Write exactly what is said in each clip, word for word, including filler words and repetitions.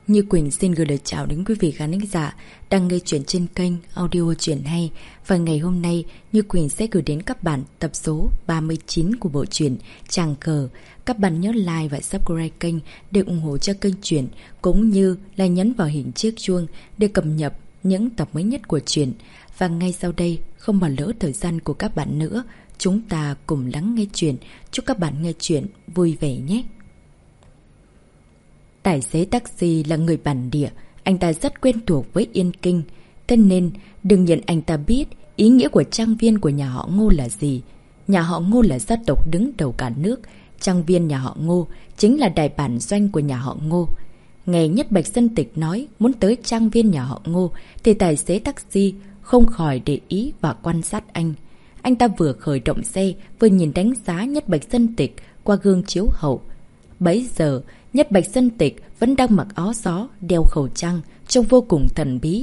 Như Quỳnh xin gửi lời chào đến quý vị khán giả đang nghe chuyện trên kênh Audio Chuyện Hay. Và ngày hôm nay, Như Quỳnh sẽ gửi đến các bạn tập số ba mươi chín của bộ truyện Tràng Cờ. Các bạn nhớ like và subscribe kênh để ủng hộ cho kênh truyện, cũng như là nhấn vào hình chiếc chuông để cập nhật những tập mới nhất của truyện. Và ngay sau đây, không bỏ lỡ thời gian của các bạn nữa, chúng ta cùng lắng nghe chuyện. Chúc các bạn nghe chuyện vui vẻ nhé! Tài xế taxi là người bản địa, anh ta rất quen thuộc với Yên Kinh. Thế nên, đương nhiên anh ta biết ý nghĩa của trang viên của nhà họ Ngô là gì. Nhà họ Ngô là gia tộc đứng đầu cả nước. Trang viên nhà họ Ngô chính là đại bản doanh của nhà họ Ngô. Nghe Nhất Bạch Dân Tịch nói muốn tới trang viên nhà họ Ngô, thì tài xế taxi không khỏi để ý và quan sát anh. Anh ta vừa khởi động xe, vừa nhìn đánh giá Nhất Bạch Dân Tịch qua gương chiếu hậu. Bấy giờ, Nhất Bạch Dân Tịch vẫn đang mặc áo gió, đeo khẩu trang, trông vô cùng thần bí.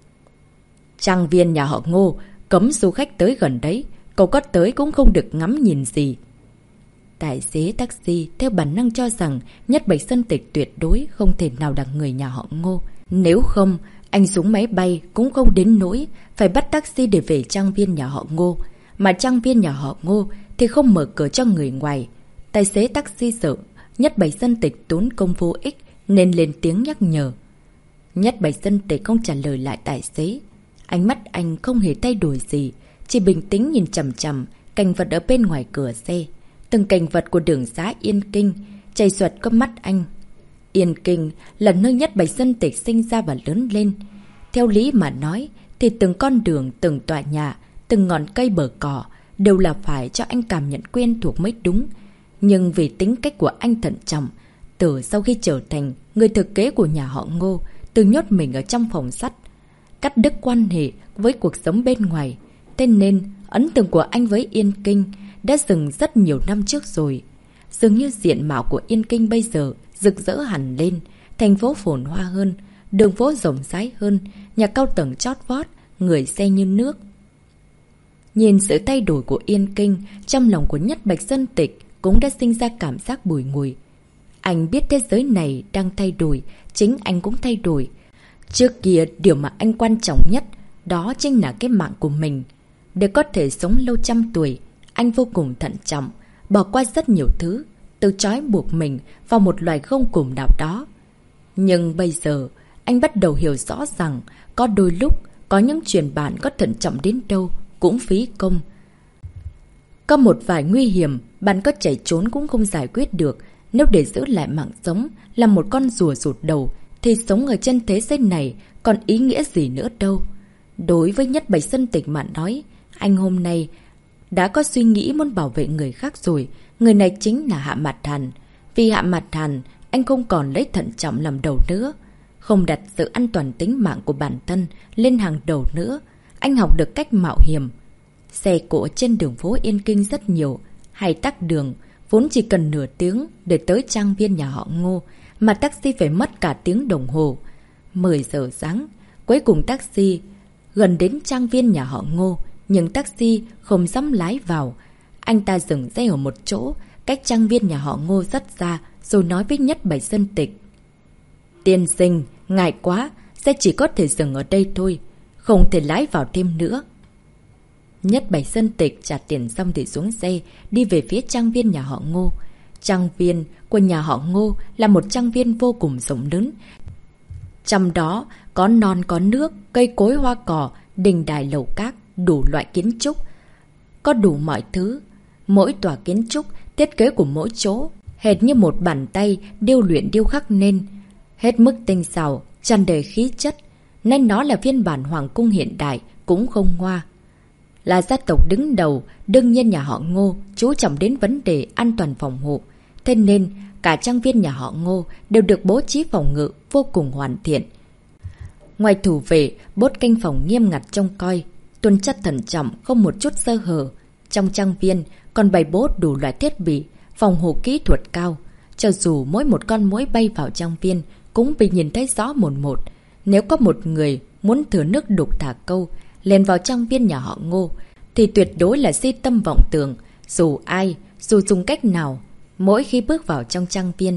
Trang viên nhà họ Ngô, cấm du khách tới gần đấy, cậu có tới cũng không được ngắm nhìn gì. Tài xế taxi theo bản năng cho rằng Nhất Bạch Dân Tịch tuyệt đối không thể nào là người nhà họ Ngô. Nếu không, anh xuống máy bay cũng không đến nỗi phải bắt taxi để về trang viên nhà họ Ngô. Mà trang viên nhà họ Ngô thì không mở cửa cho người ngoài. Tài xế taxi sợ Nhất Bạch Dân Tịch tốn công vô ích nên lên tiếng nhắc nhở. Nhất Bạch Dân Tịch không trả lời lại tài xế. Ánh mắt anh không hề thay đổi gì, chỉ bình tĩnh nhìn chằm chằm cảnh vật ở bên ngoài cửa xe. Từng cảnh vật của đường xá Yên Kinh chảy xuật qua mắt anh. Yên Kinh là nơi Nhất Bạch Dân Tịch sinh ra và lớn lên. Theo lý mà nói thì từng con đường, từng tòa nhà, từng ngọn cây bờ cỏ đều là phải cho anh cảm nhận quen thuộc mới đúng. Nhưng vì tính cách của anh thận trọng, từ sau khi trở thành người thừa kế của nhà họ Ngô, từ nhốt mình ở trong phòng sắt, cắt đứt quan hệ với cuộc sống bên ngoài, thế nên ấn tượng của anh với Yên Kinh đã dừng rất nhiều năm trước rồi. Dường như diện mạo của Yên Kinh bây giờ rực rỡ hẳn lên, thành phố phồn hoa hơn, đường phố rộng rãi hơn, nhà cao tầng chót vót, người xe như nước. Nhìn sự thay đổi của Yên Kinh, trong lòng của Nhất Bạch Dân Tịch cũng đã sinh ra cảm giác bùi ngùi. Anh biết thế giới này đang thay đổi, chính anh cũng thay đổi. Trước kia, điều mà anh quan trọng nhất, đó chính là cái mạng của mình. Để có thể sống lâu trăm tuổi, anh vô cùng thận trọng, bỏ qua rất nhiều thứ, tự trói buộc mình vào một loài gông cùm nào đó. Nhưng bây giờ, anh bắt đầu hiểu rõ rằng, có đôi lúc, có những chuyện bạn có thận trọng đến đâu, cũng phí công. Có một vài nguy hiểm, bạn có chạy trốn cũng không giải quyết được. Nếu để giữ lại mạng sống là một con rùa rụt đầu, thì sống ở trên thế giới này còn ý nghĩa gì nữa đâu. Đối với Nhất Bạch Dân Tịch mà nói, anh hôm nay đã có suy nghĩ muốn bảo vệ người khác rồi. Người này chính là Hạ Mạt Hàn. Vì Hạ Mạt Hàn, anh không còn lấy thận trọng làm đầu nữa, không đặt sự an toàn tính mạng của bản thân lên hàng đầu nữa. Anh học được cách mạo hiểm. Xe cộ trên đường phố Yên Kinh rất nhiều, hay tắc đường, vốn chỉ cần nửa tiếng để tới trang viên nhà họ Ngô, mà taxi phải mất cả tiếng đồng hồ. mười giờ sáng, cuối cùng taxi gần đến trang viên nhà họ Ngô, nhưng taxi không dám lái vào. Anh ta dừng xe ở một chỗ, cách trang viên nhà họ Ngô rất xa, rồi nói với Nhất Bạch Dân Tịch. Tiên sinh, ngại quá, xe chỉ có thể dừng ở đây thôi, không thể lái vào thêm nữa. Nhất Bạch Dân Tịch trả tiền xong thì xuống xe, đi về phía trang viên nhà họ Ngô. Trang viên của nhà họ Ngô là một trang viên vô cùng rộng lớn. Trong đó có non có nước, cây cối hoa cỏ, đình đài lầu các, đủ loại kiến trúc. Có đủ mọi thứ. Mỗi tòa kiến trúc, thiết kế của mỗi chỗ, hệt như một bàn tay điêu luyện điêu khắc nên. Hết mức tinh xảo, tràn đầy khí chất, nên nó là phiên bản hoàng cung hiện đại, cũng không ngoa. Là gia tộc đứng đầu, đương nhiên nhà họ Ngô chú trọng đến vấn đề an toàn phòng hộ. Thế nên, cả trang viên nhà họ Ngô đều được bố trí phòng ngự vô cùng hoàn thiện. Ngoài thủ vệ, bốt canh phòng nghiêm ngặt trông coi, tuần tra thận trọng, không một chút sơ hở. Trong trang viên còn bày bố đủ loại thiết bị, phòng hộ kỹ thuật cao. Cho dù mỗi một con muỗi bay vào trang viên cũng bị nhìn thấy rõ một một. Nếu có một người muốn thừa nước đục thả câu, lên vào trang viên nhà họ Ngô, thì tuyệt đối là si tâm vọng tưởng. Dù ai, dù dùng cách nào, mỗi khi bước vào trong trang viên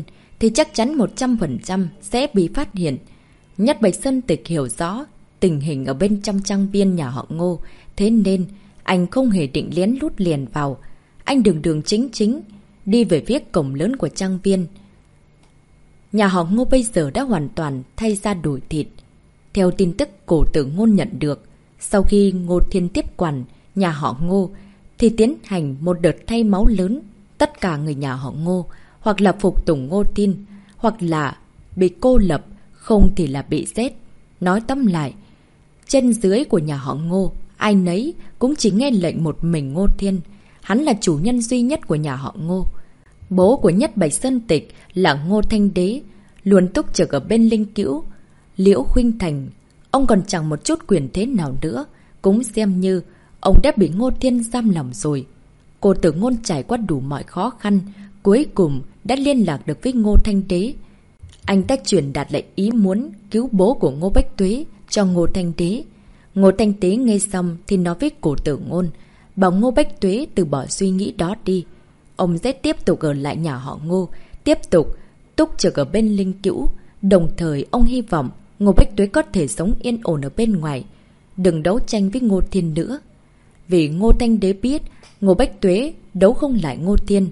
thì chắc chắn một trăm phần trăm sẽ bị phát hiện. Nhất Bạch Sơn Tịch hiểu rõ tình hình ở bên trong trang viên nhà họ Ngô, thế nên anh không hề định lén lút liền vào. Anh đường đường chính chính đi về phía cổng lớn của trang viên. Nhà họ Ngô bây giờ đã hoàn toàn thay ra đổi thịt. Theo tin tức cổ tử Ngôn nhận được, sau khi Ngô Thiên tiếp quản nhà họ Ngô thì tiến hành một đợt thay máu lớn. Tất cả người nhà họ Ngô hoặc là phục tùng Ngô Thiên, hoặc là bị cô lập, không thì là bị giết. Nói tóm lại, trên dưới của nhà họ Ngô, ai nấy cũng chỉ nghe lệnh một mình Ngô Thiên. Hắn là chủ nhân duy nhất của nhà họ Ngô. Bố của Nhất Bạch Sơn Tịch là Ngô Thanh Đế, luôn túc trực ở bên Linh Cữu, Liễu Khuynh Thành. Ông còn chẳng một chút quyền thế nào nữa, cũng xem như ông đã bị Ngô Thiên giam lòng rồi. Cô Tử Ngôn trải qua đủ mọi khó khăn, cuối cùng đã liên lạc được với Ngô Thanh Đế. Anh ta truyền đạt lại ý muốn cứu bố của Ngô Bách Tuế cho Ngô Thanh Đế. Ngô Thanh Đế nghe xong thì nói với Cổ Tử Ngôn, bảo Ngô Bách Tuế từ bỏ suy nghĩ đó đi. Ông sẽ tiếp tục ở lại nhà họ Ngô, tiếp tục túc trực ở bên Linh Cữu. Đồng thời ông hy vọng Ngô Bách Tuế có thể sống yên ổn ở bên ngoài, đừng đấu tranh với Ngô Thiên nữa. Vì Ngô Thanh Đế biết Ngô Bách Tuế đấu không lại Ngô Thiên.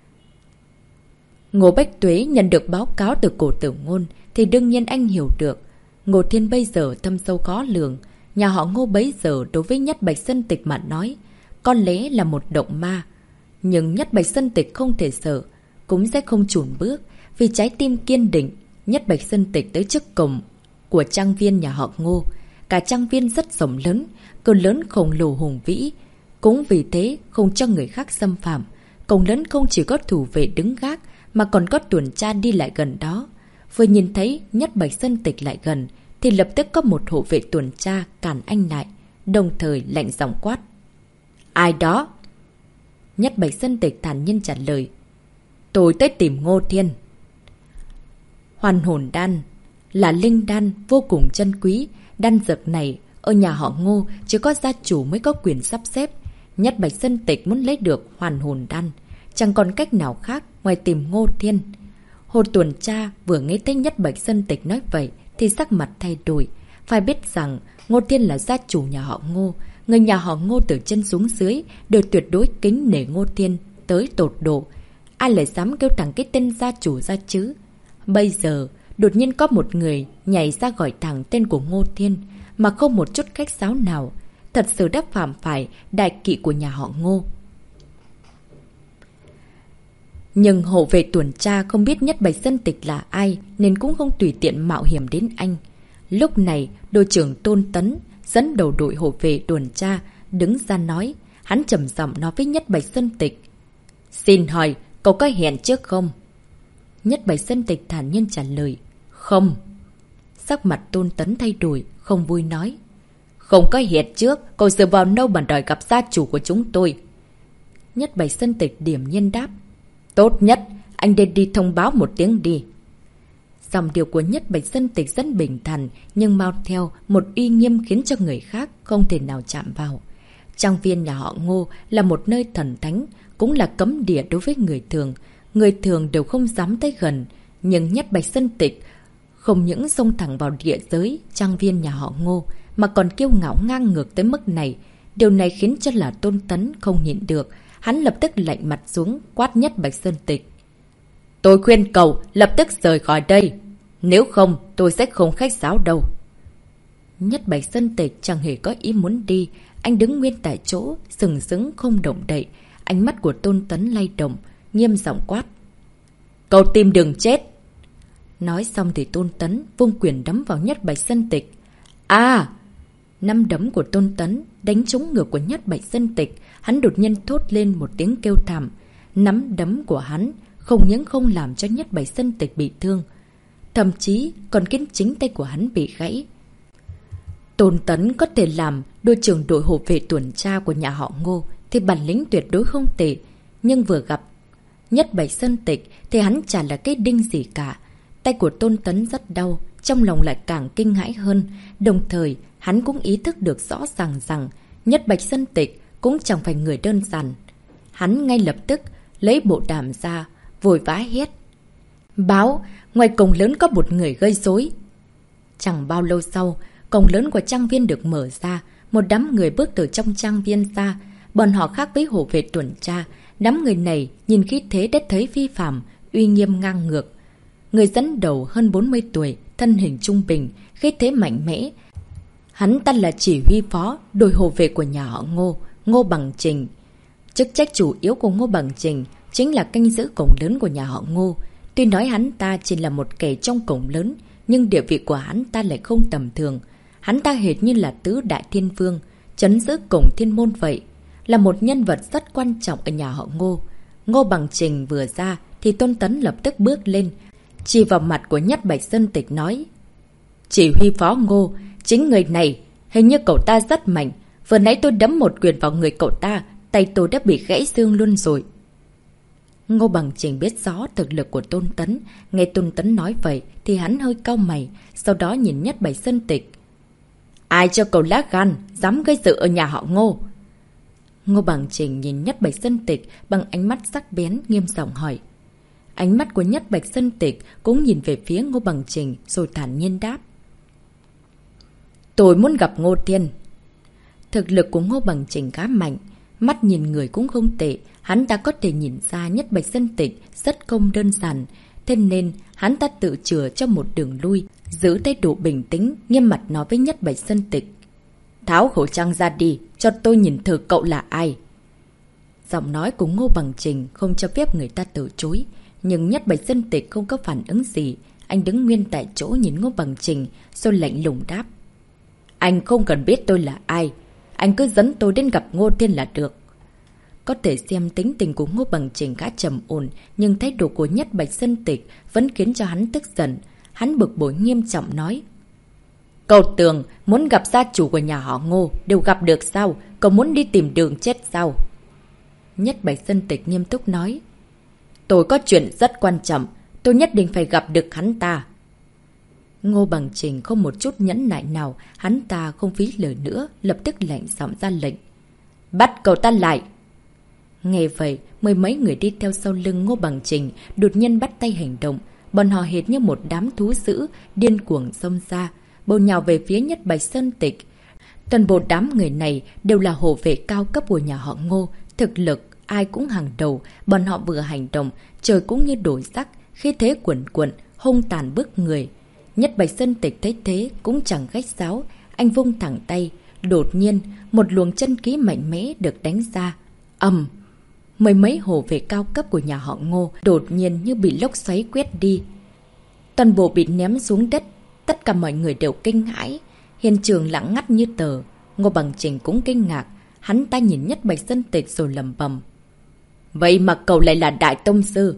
Ngô Bách Tuế nhận được báo cáo từ Cổ Tử Ngôn thì đương nhiên anh hiểu được Ngô Thiên bây giờ thâm sâu khó lường. Nhà họ Ngô bấy giờ đối với Nhất Bạch Sơn Tịch mà nói có lẽ là một động ma. Nhưng Nhất Bạch Sơn Tịch không thể sợ, cũng sẽ không chùn bước. Vì trái tim kiên định, Nhất Bạch Sơn Tịch tới trước cổng của trang viên nhà họ Ngô. Cả trang viên rất rộng lớn, cổng lớn khổng lồ hùng vĩ. Cũng vì thế không cho người khác xâm phạm. Cổng lớn không chỉ có thủ vệ đứng gác mà còn có tuần tra đi lại gần đó. Vừa nhìn thấy Nhất Bạch Sơn Tịch lại gần thì lập tức có một hộ vệ tuần tra cản anh lại, đồng thời lạnh giọng quát. Ai đó? Nhất Bạch Sơn Tịch thản nhiên trả lời. Tôi tới tìm Ngô Thiên. Hoàn hồn đan là linh đan vô cùng chân quý. Đan dược này ở nhà họ Ngô chỉ có gia chủ mới có quyền sắp xếp. Nhất Bạch Sơn Tịch muốn lấy được hoàn hồn đan, chẳng còn cách nào khác ngoài tìm Ngô Thiên. Hồ tuần tra vừa nghe thấy Nhất Bạch Sơn Tịch nói vậy thì sắc mặt thay đổi. Phải biết rằng Ngô Thiên là gia chủ nhà họ Ngô. Người nhà họ Ngô từ chân xuống dưới đều tuyệt đối kính nể Ngô Thiên tới tột độ. Ai lại dám kêu thẳng cái tên gia chủ ra chứ? Bây giờ đột nhiên có một người nhảy ra gọi thẳng tên của Ngô Thiên mà không một chút khách sáo nào. Thật sự đã phạm phải đại kỵ của nhà họ Ngô. Nhưng hộ vệ tuần tra không biết Nhất Bạch Sơn Tịch là ai nên cũng không tùy tiện mạo hiểm đến anh. Lúc này đội trưởng Tôn Tấn dẫn đầu đội hộ vệ tuần tra đứng ra nói. Hắn trầm giọng nói với Nhất Bạch Sơn Tịch. Xin hỏi cậu có hẹn trước không? Nhất Bạch Sơn Tịch thản nhiên trả lời. Không. Sắc mặt Tôn Tấn thay đổi, không vui nói. Không có hẹn trước, cậu dựa vào đâu mà đòi gặp gia chủ của chúng tôi? Nhất Bạch Sơn Tịch điểm nhiên đáp. Tốt nhất, anh nên đi thông báo một tiếng đi. Dòng điều của Nhất Bạch Sơn Tịch rất bình thản, nhưng mau theo một uy nghiêm khiến cho người khác không thể nào chạm vào. Trang viên nhà họ Ngô là một nơi thần thánh, cũng là cấm địa đối với người thường. Người thường đều không dám tới gần, nhưng Nhất Bạch Sơn Tịch không những xông thẳng vào địa giới trang viên nhà họ Ngô mà còn kiêu ngạo ngang ngược tới mức này. Điều này khiến cho là Tôn Tấn không nhịn được. Hắn lập tức lạnh mặt xuống quát Nhất Bạch Sơn Tịch. Tôi khuyên cậu lập tức rời khỏi đây. Nếu không tôi sẽ không khách sáo đâu. Nhất Bạch Sơn Tịch chẳng hề có ý muốn đi. Anh đứng nguyên tại chỗ, sừng sững không động đậy. Ánh mắt của Tôn Tấn lay động, nghiêm giọng quát. Cậu tìm đường chết. Nói xong thì Tôn Tấn vung quyền đấm vào Nhất Bạch Sơn Tịch. À! Năm đấm của Tôn Tấn đánh trúng ngực của Nhất Bạch Sơn Tịch. Hắn đột nhiên thốt lên một tiếng kêu thảm. Nắm đấm của hắn không những không làm cho Nhất Bạch Sơn Tịch bị thương, thậm chí còn khiến chính tay của hắn bị gãy. Tôn Tấn có thể làm đội trưởng đội hộ vệ tuần tra của nhà họ Ngô thì bản lĩnh tuyệt đối không tệ. Nhưng vừa gặp Nhất Bạch Sơn Tịch thì hắn chả là cái đinh gì cả. Tay của Tôn Tấn rất đau, trong lòng lại càng kinh hãi hơn. Đồng thời hắn cũng ý thức được rõ ràng rằng Nhất Bạch Sơn Tịch cũng chẳng phải người đơn giản. Hắn ngay lập tức lấy bộ đàm ra, vội vã hét. Báo, ngoài cổng lớn có một người gây rối. Chẳng bao lâu sau, cổng lớn của trang viên được mở ra, một đám người bước từ trong trang viên ra. Bọn họ khác với hộ vệ tuần tra, đám người này nhìn khí thế đã thấy phi phạm, uy nghiêm ngang ngược. Người dẫn đầu hơn bốn mươi tuổi, thân hình trung bình, khí thế mạnh mẽ. Hắn ta là chỉ huy phó, đội hộ vệ của nhà họ Ngô, Ngô Bằng Trình. Chức trách chủ yếu của Ngô Bằng Trình chính là canh giữ cổng lớn của nhà họ Ngô. Tuy nói hắn ta chỉ là một kẻ trong cổng lớn, nhưng địa vị của hắn ta lại không tầm thường. Hắn ta hệt như là tứ đại thiên vương, trấn giữ cổng thiên môn vậy. Là một nhân vật rất quan trọng ở nhà họ Ngô. Ngô Bằng Trình vừa ra thì Tôn Tấn lập tức bước lên, chỉ vào mặt của Nhất Bạch Sơn Tịch nói: Chỉ huy phó Ngô, chính người này, hình như cậu ta rất mạnh. Vừa nãy tôi đấm một quyền vào người cậu ta, tay tôi đã bị gãy xương luôn rồi. Ngô Bằng Trình biết rõ thực lực của Tôn Tấn. Nghe Tôn Tấn nói vậy thì hắn hơi cau mày, sau đó nhìn Nhất Bạch Sơn Tịch. Ai cho cậu lá gan, dám gây sự ở nhà họ Ngô? Ngô Bằng Trình nhìn Nhất Bạch Sơn Tịch bằng ánh mắt sắc bén, nghiêm giọng hỏi. Ánh mắt của Nhất Bạch Sơn Tịch cũng nhìn về phía Ngô Bằng Trình rồi thản nhiên đáp: Tôi muốn gặp Ngô Thiên. Thực lực của Ngô Bằng Trình khá mạnh, mắt nhìn người cũng không tệ. Hắn ta có thể nhìn ra Nhất Bạch Sơn Tịch rất không đơn giản, thế nên hắn ta tự chừa cho một đường lui, giữ thái độ bình tĩnh, nghiêm mặt nói với Nhất Bạch Sơn Tịch: Tháo khẩu trang ra đi, cho tôi nhìn thử cậu là ai. Giọng nói của Ngô Bằng Trình không cho phép người ta từ chối, nhưng Nhất Bạch Sơn Tịch không có phản ứng gì. Anh đứng nguyên tại chỗ nhìn Ngô Bằng Trình rồi lạnh lùng đáp: Anh không cần biết tôi là ai, anh cứ dẫn tôi đến gặp Ngô Thiên là được. Có thể xem tính tình của Ngô Bằng Trình khá trầm ổn, nhưng thái độ của Nhất Bạch Sơn Tịch vẫn khiến cho hắn tức giận. Hắn bực bội nghiêm trọng nói: Cậu tưởng muốn gặp gia chủ của nhà họ Ngô đều gặp được sao? Cậu muốn đi tìm đường chết sao? Nhất Bạch Sơn Tịch nghiêm túc nói: Tôi có chuyện rất quan trọng, tôi nhất định phải gặp được hắn ta. Ngô Bằng Trình không một chút nhẫn nại nào, hắn ta không phí lời nữa, lập tức lạnh giọng ra lệnh: Bắt cậu ta lại! Nghe vậy, mười mấy người đi theo sau lưng Ngô Bằng Trình đột nhiên bắt tay hành động. Bọn họ hệt như một đám thú dữ, điên cuồng xông ra, bổ nhào về phía Nhất Bạch Sơn Tịch. Toàn bộ đám người này đều là hộ vệ cao cấp của nhà họ Ngô, thực lực ai cũng hàng đầu. Bọn họ vừa hành động, trời cũng như đổi sắc, khí thế cuồn cuộn, hung tàn bức người. Nhất Bạch Sơn Tịch thấy thế cũng chẳng khách sáo, anh vung thẳng tay. Đột nhiên, một luồng chân khí mạnh mẽ được đánh ra. Ầm! Mười mấy hộ vệ cao cấp của nhà họ Ngô đột nhiên như bị lốc xoáy quét đi. Toàn bộ bị ném xuống đất, tất cả mọi người đều kinh hãi. Hiện trường lặng ngắt như tờ. Ngô Bằng Trình cũng kinh ngạc, hắn ta nhìn Nhất Bạch Sơn Tịch rồi lẩm bẩm: Vậy mà cậu lại là Đại Tông Sư.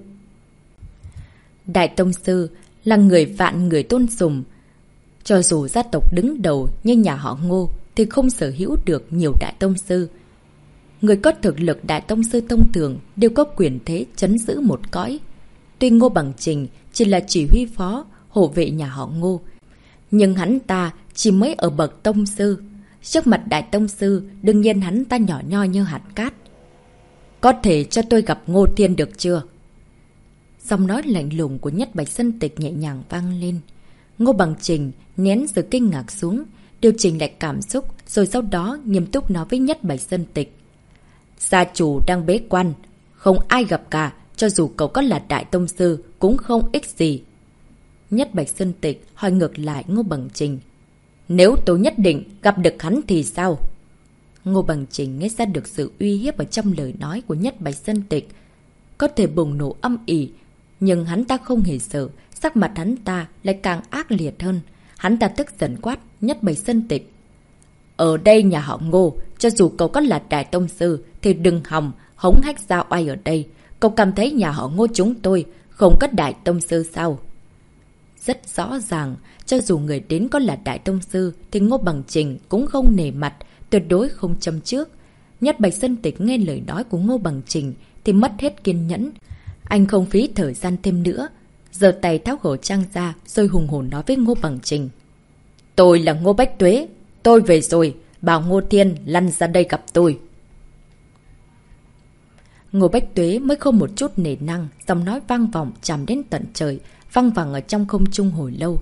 Đại Tông Sư là người vạn người tôn sùng. Cho dù gia tộc đứng đầu như nhà họ Ngô thì không sở hữu được nhiều Đại Tông Sư. Người có thực lực Đại Tông Sư thông thường đều có quyền thế trấn giữ một cõi. Tuy Ngô Bằng Trình chỉ là chỉ huy phó, hộ vệ nhà họ Ngô, nhưng hắn ta chỉ mới ở bậc Tông Sư. Trước mặt Đại Tông Sư, đương nhiên hắn ta nhỏ nhoi như hạt cát. Có thể cho tôi gặp Ngô Thiên được chưa? Giọng nói lạnh lùng của Nhất Bạch Sơn Tịch nhẹ nhàng vang lên. Ngô Bằng Trình nén sự kinh ngạc xuống, điều chỉnh lại cảm xúc, rồi sau đó nghiêm túc nói với Nhất Bạch Sơn Tịch: Gia chủ đang bế quan, không ai gặp cả, cho dù cậu có là Đại Tông Sư cũng không ích gì. Nhất Bạch Sơn Tịch hỏi ngược lại Ngô Bằng Trình: Nếu tôi nhất định gặp được hắn thì sao? Ngô Bằng Trình nghe ra được sự uy hiếp ở trong lời nói của Nhất Bạch Sơn Tịch. Có thể bùng nổ âm ỉ, nhưng hắn ta không hề sợ, sắc mặt hắn ta lại càng ác liệt hơn. Hắn ta tức giận quát Nhất Bạch Sơn Tịch: Ở đây nhà họ Ngô, cho dù cậu có là Đại Tông Sư thì đừng hòng hống hách giao oai ở đây. Cậu cảm thấy nhà họ Ngô chúng tôi không có Đại Tông Sư sao? Rất rõ ràng, cho dù người đến có là Đại Tông Sư thì Ngô Bằng Trình cũng không nể mặt, tuyệt đối không châm trước. Nhất Bạch Sơn Tịch nghe lời nói của Ngô Bằng Trình thì mất hết kiên nhẫn. Anh không phí thời gian thêm nữa, giơ tay tháo khẩu trang ra rồi hùng hồn nói với Ngô Bằng Trình: Tôi là Ngô Bách Tuế, tôi về rồi, bảo Ngô Thiên lăn ra đây gặp tôi. Ngô Bách Tuế mới không một chút nể năng, giọng nói vang vọng tràn đến tận trời, văng vẳng ở trong không trung hồi lâu.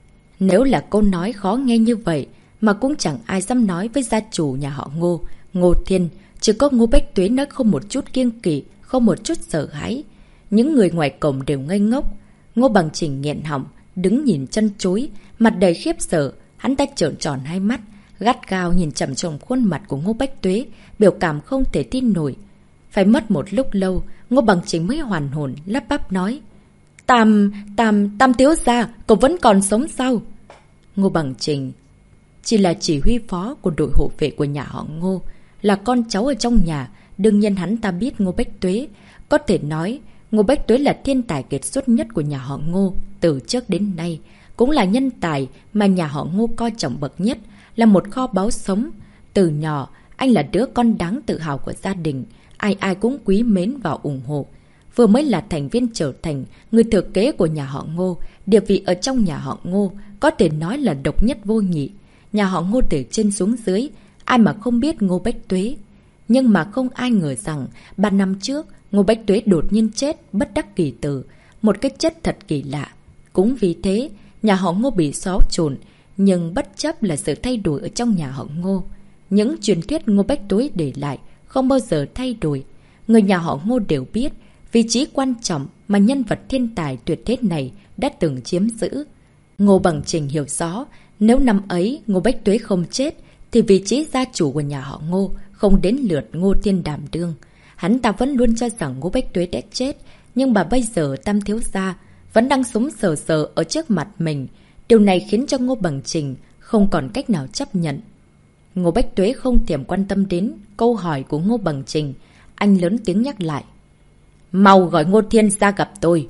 Nếu là câu nói khó nghe như vậy, mà cũng chẳng ai dám nói với gia chủ nhà họ Ngô, Ngô Thiên, chỉ có Ngô Bách Tuế nói không một chút kiêng kỵ, không một chút sợ hãi. Những người ngoài cổng đều ngây ngốc. Ngô Bằng Chỉnh nghẹn họng, đứng nhìn chân chối, mặt đầy khiếp sợ, hắn ta trợn tròn hai mắt, gắt gao nhìn chằm chằm khuôn mặt của Ngô Bách Tuế, biểu cảm không thể tin nổi. Phải mất một lúc lâu, Ngô Bằng Chỉnh mới hoàn hồn, lắp bắp nói: Tam, Tam, Tam thiếu gia, cậu vẫn còn sống sao? Ngô Bằng Chỉnh chỉ là chỉ huy phó của đội hộ vệ của nhà họ Ngô, là con cháu ở trong nhà, đương nhiên hắn ta biết Ngô Bách Tuế. Có thể nói, Ngô Bách Tuế là thiên tài kiệt xuất nhất của nhà họ Ngô từ trước đến nay, cũng là nhân tài mà nhà họ Ngô coi trọng bậc nhất, là một kho báu sống. Từ nhỏ, anh là đứa con đáng tự hào của gia đình, ai ai cũng quý mến và ủng hộ. Vừa mới là thành viên trở thành người thừa kế của nhà họ Ngô, địa vị ở trong nhà họ Ngô có thể nói là độc nhất vô nhị. Nhà họ Ngô từ trên xuống dưới, ai mà không biết Ngô Bách Tuế. Nhưng mà không ai ngờ rằng, ba năm trước, Ngô Bách Tuế đột nhiên chết, bất đắc kỳ tử. Một cái chết thật kỳ lạ. Cũng vì thế, nhà họ Ngô bị xóa trộn, nhưng bất chấp là sự thay đổi ở trong nhà họ Ngô. Những truyền thuyết Ngô Bách Tuế để lại không bao giờ thay đổi. Người nhà họ Ngô đều biết, vị trí quan trọng mà nhân vật thiên tài tuyệt thế này đã từng chiếm giữ. Ngô Bằng Chỉnh hiểu rõ, nếu năm ấy Ngô Bách Tuế không chết, thì vị trí gia chủ của nhà họ Ngô không đến lượt Ngô Thiên đảm đương. Hắn ta vẫn luôn cho rằng Ngô Bách Tuế đã chết, nhưng mà bây giờ Tam thiếu gia vẫn đang sống sờ sờ ở trước mặt mình. Điều này khiến cho Ngô Bằng Chỉnh không còn cách nào chấp nhận. Ngô Bách Tuế không thèm quan tâm đến câu hỏi của Ngô Bằng Chỉnh. Anh lớn tiếng nhắc lại: Mau gọi Ngô Thiên ra gặp tôi.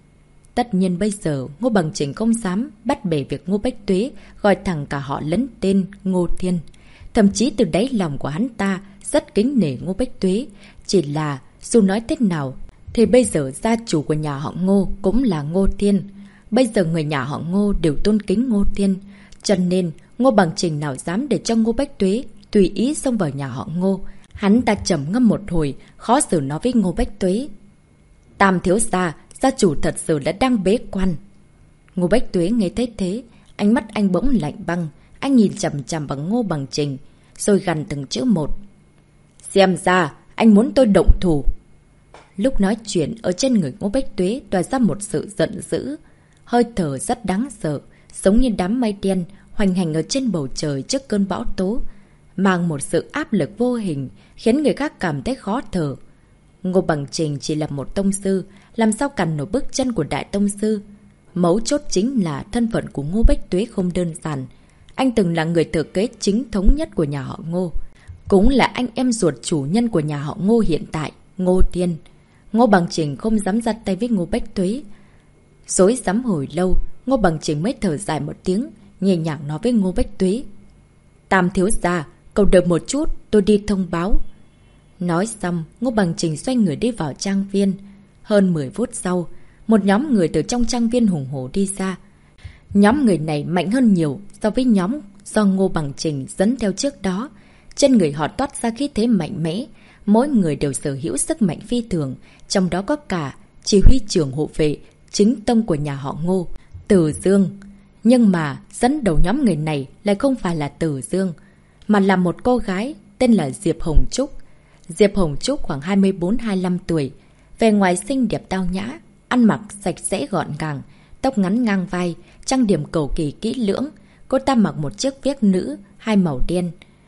Tất nhiên bây giờ Ngô Bằng Chỉnh không dám bắt bẻ việc Ngô Bách Tuế gọi thẳng cả họ lẫn tên Ngô Thiên. Thậm chí từ đáy lòng của hắn ta rất kính nể Ngô Bách Tuế. Chỉ là dù nói thế nào thì bây giờ gia chủ của nhà họ Ngô cũng là Ngô Thiên. Bây giờ người nhà họ Ngô đều tôn kính Ngô Thiên, cho nên Ngô Bằng Chỉnh nào dám để cho Ngô Bách Tuế tùy ý xông vào nhà họ Ngô. Hắn ta trầm ngâm một hồi, khó xử nói với Ngô Bách Tuế: Tam thiếu gia, gia chủ thật sự đã đang bế quan. Ngô Bách Tuế nghe thấy thế, ánh mắt anh bỗng lạnh băng. Anh nhìn chằm chằm vào Ngô Bằng Chỉnh, rồi gằn từng chữ một: Xem ra anh muốn tôi động thủ. Lúc nói chuyện, ở trên người Ngô Bách Tuế tỏa ra một sự giận dữ, hơi thở rất đáng sợ, giống như đám mây đen hoành hành ở trên bầu trời trước cơn bão tố, mang một sự áp lực vô hình, khiến người khác cảm thấy khó thở. Ngô Bằng Chỉnh chỉ là một tông sư, làm sao cản nổi bước chân của đại tông sư. Mấu chốt chính là thân phận của Ngô Bách Tuế không đơn giản. Anh từng là người thừa kế chính thống nhất của nhà họ Ngô, cũng là anh em ruột chủ nhân của nhà họ Ngô hiện tại, Ngô Thiên. Ngô Bằng Chỉnh không dám ra tay với Ngô Bách Tuế. Rối rắm hồi lâu, Ngô Bằng Chỉnh mới thở dài một tiếng, nhẹ nhàng nói với Ngô Bách Tuế: Tam thiếu gia, cậu đợi một chút, tôi đi thông báo. Nói xong, Ngô Bằng Chỉnh xoay người đi vào trang viên. Hơn mười phút sau, một nhóm người từ trong trang viên hùng hổ đi ra. Nhóm người này mạnh hơn nhiều so với nhóm do Ngô Bằng Chỉnh dẫn theo trước đó. Trên người họ toát ra khí thế mạnh mẽ, mỗi người đều sở hữu sức mạnh phi thường, trong đó có cả chỉ huy trưởng hộ vệ chính tông của nhà họ Ngô, Từ Dương. Nhưng mà dẫn đầu nhóm người này lại không phải là Từ Dương, mà là một cô gái tên là Diệp Hồng Trúc. Diệp Hồng Trúc khoảng hai mươi bốn hai mươi lăm tuổi, vẻ ngoài xinh đẹp tao nhã, ăn mặc sạch sẽ gọn gàng, tóc ngắn ngang vai, trang điểm cầu kỳ kỹ lưỡng. Cô ta mặc một chiếc vest nữ hai màu đen,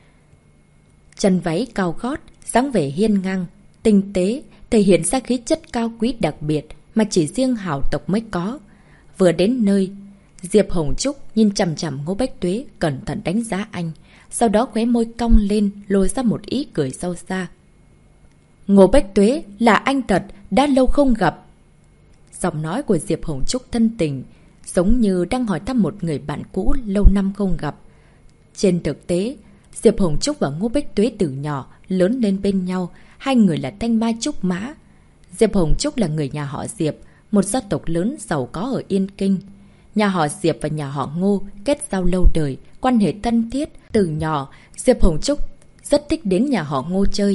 chân váy cao gót, dáng vẻ hiên ngang, tinh tế, thể hiện ra khí chất cao quý đặc biệt mà chỉ riêng hào tộc mới có. Vừa đến nơi, Diệp Hồng Trúc nhìn chằm chằm Ngô Bách Tuế, cẩn thận đánh giá anh, sau đó khóe môi cong lên, lôi ra một ý cười sâu xa. Ngô Bách Tuế, là anh thật, đã lâu không gặp. Giọng nói của Diệp Hồng Trúc thân tình, giống như đang hỏi thăm một người bạn cũ lâu năm không gặp. Trên thực tế, Diệp Hồng Trúc và Ngô Bách Tuế từ nhỏ lớn lên bên nhau, hai người là thanh mai trúc mã. Diệp Hồng Trúc là người nhà họ Diệp, một gia tộc lớn giàu có ở Yên Kinh. Nhà họ Diệp và nhà họ Ngô kết giao lâu đời, quan hệ thân thiết. Từ nhỏ, Diệp Hồng Trúc rất thích đến nhà họ Ngô chơi.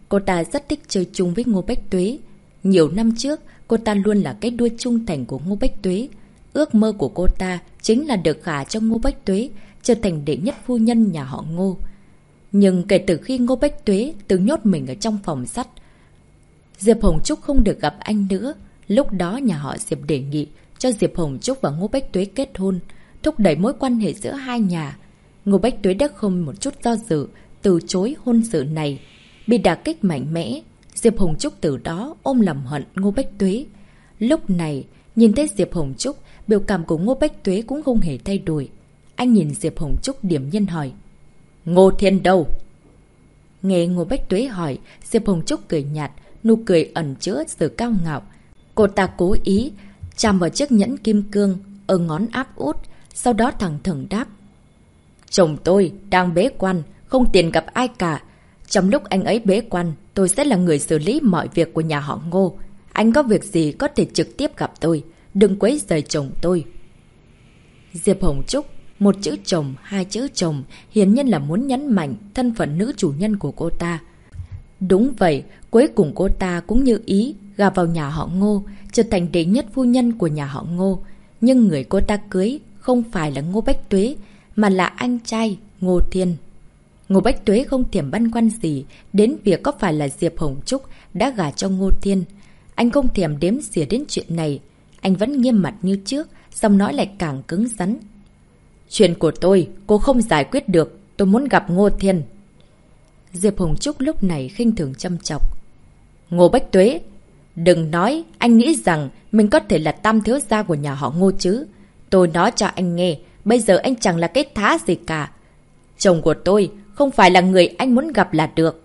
cô ta rất thích chơi chung với Ngô Bách Tuế. Nhiều năm trước, cô ta luôn là cái đuôi trung thành của Ngô Bách Tuế. Ước mơ của cô ta chính là được gả cho Ngô Bách Tuế, trở thành đệ nhất phu nhân nhà họ Ngô. Nhưng kể từ khi Ngô Bách Tuế tự nhốt mình ở trong phòng sắt, Diệp Hồng Trúc không được gặp anh nữa. Lúc đó nhà họ Diệp đề nghị cho Diệp Hồng Trúc và Ngô Bách Tuế kết hôn, thúc đẩy mối quan hệ giữa hai nhà. Ngô Bách Tuế đã không một chút do dự, từ chối hôn sự này. Bị đả kích mạnh mẽ, Diệp Hồng Trúc từ đó ôm lòng hận Ngô Bách Tuế. Lúc này, nhìn thấy Diệp Hồng Trúc, biểu cảm của Ngô Bách Tuế cũng không hề thay đổi. Anh nhìn Diệp Hồng Trúc điểm nhân hỏi: Ngô Thiên đâu? Nghe Ngô Bách Tuế hỏi, Diệp Hồng Trúc cười nhạt, nụ cười ẩn chứa sự cao ngạo. Cô ta cố ý chạm vào chiếc nhẫn kim cương ở ngón áp út, sau đó thẳng thừng đáp: Chồng tôi đang bế quan, không tiền gặp ai cả. Trong lúc anh ấy bế quan, tôi sẽ là người xử lý mọi việc của nhà họ Ngô. Anh có việc gì có thể trực tiếp gặp tôi, đừng quấy rầy chồng tôi. Diệp Hồng Trúc, một chữ chồng, hai chữ chồng, hiển nhiên là muốn nhấn mạnh thân phận nữ chủ nhân của cô ta. Đúng vậy, cuối cùng cô ta cũng như ý gả vào nhà họ Ngô, trở thành đệ nhất phu nhân của nhà họ Ngô. Nhưng người cô ta cưới không phải là Ngô Bách Tuế, mà là anh trai Ngô Thiên. Ngô Bách Tuế không thèm băn khoăn gì đến việc có phải là Diệp Hồng Trúc đã gả cho Ngô Thiên. Anh không thèm đếm xỉa đến chuyện này. Anh vẫn nghiêm mặt như trước, xong nói lại càng cứng rắn. Chuyện của tôi, cô không giải quyết được. Tôi muốn gặp Ngô Thiên. Diệp Hồng Trúc lúc này khinh thường châm chọc. Ngô Bách Tuế, đừng nói anh nghĩ rằng mình có thể là tam thiếu gia của nhà họ Ngô chứ. Tôi nói cho anh nghe, bây giờ anh chẳng là cái thá gì cả. Chồng của tôi không phải là người anh muốn gặp là được.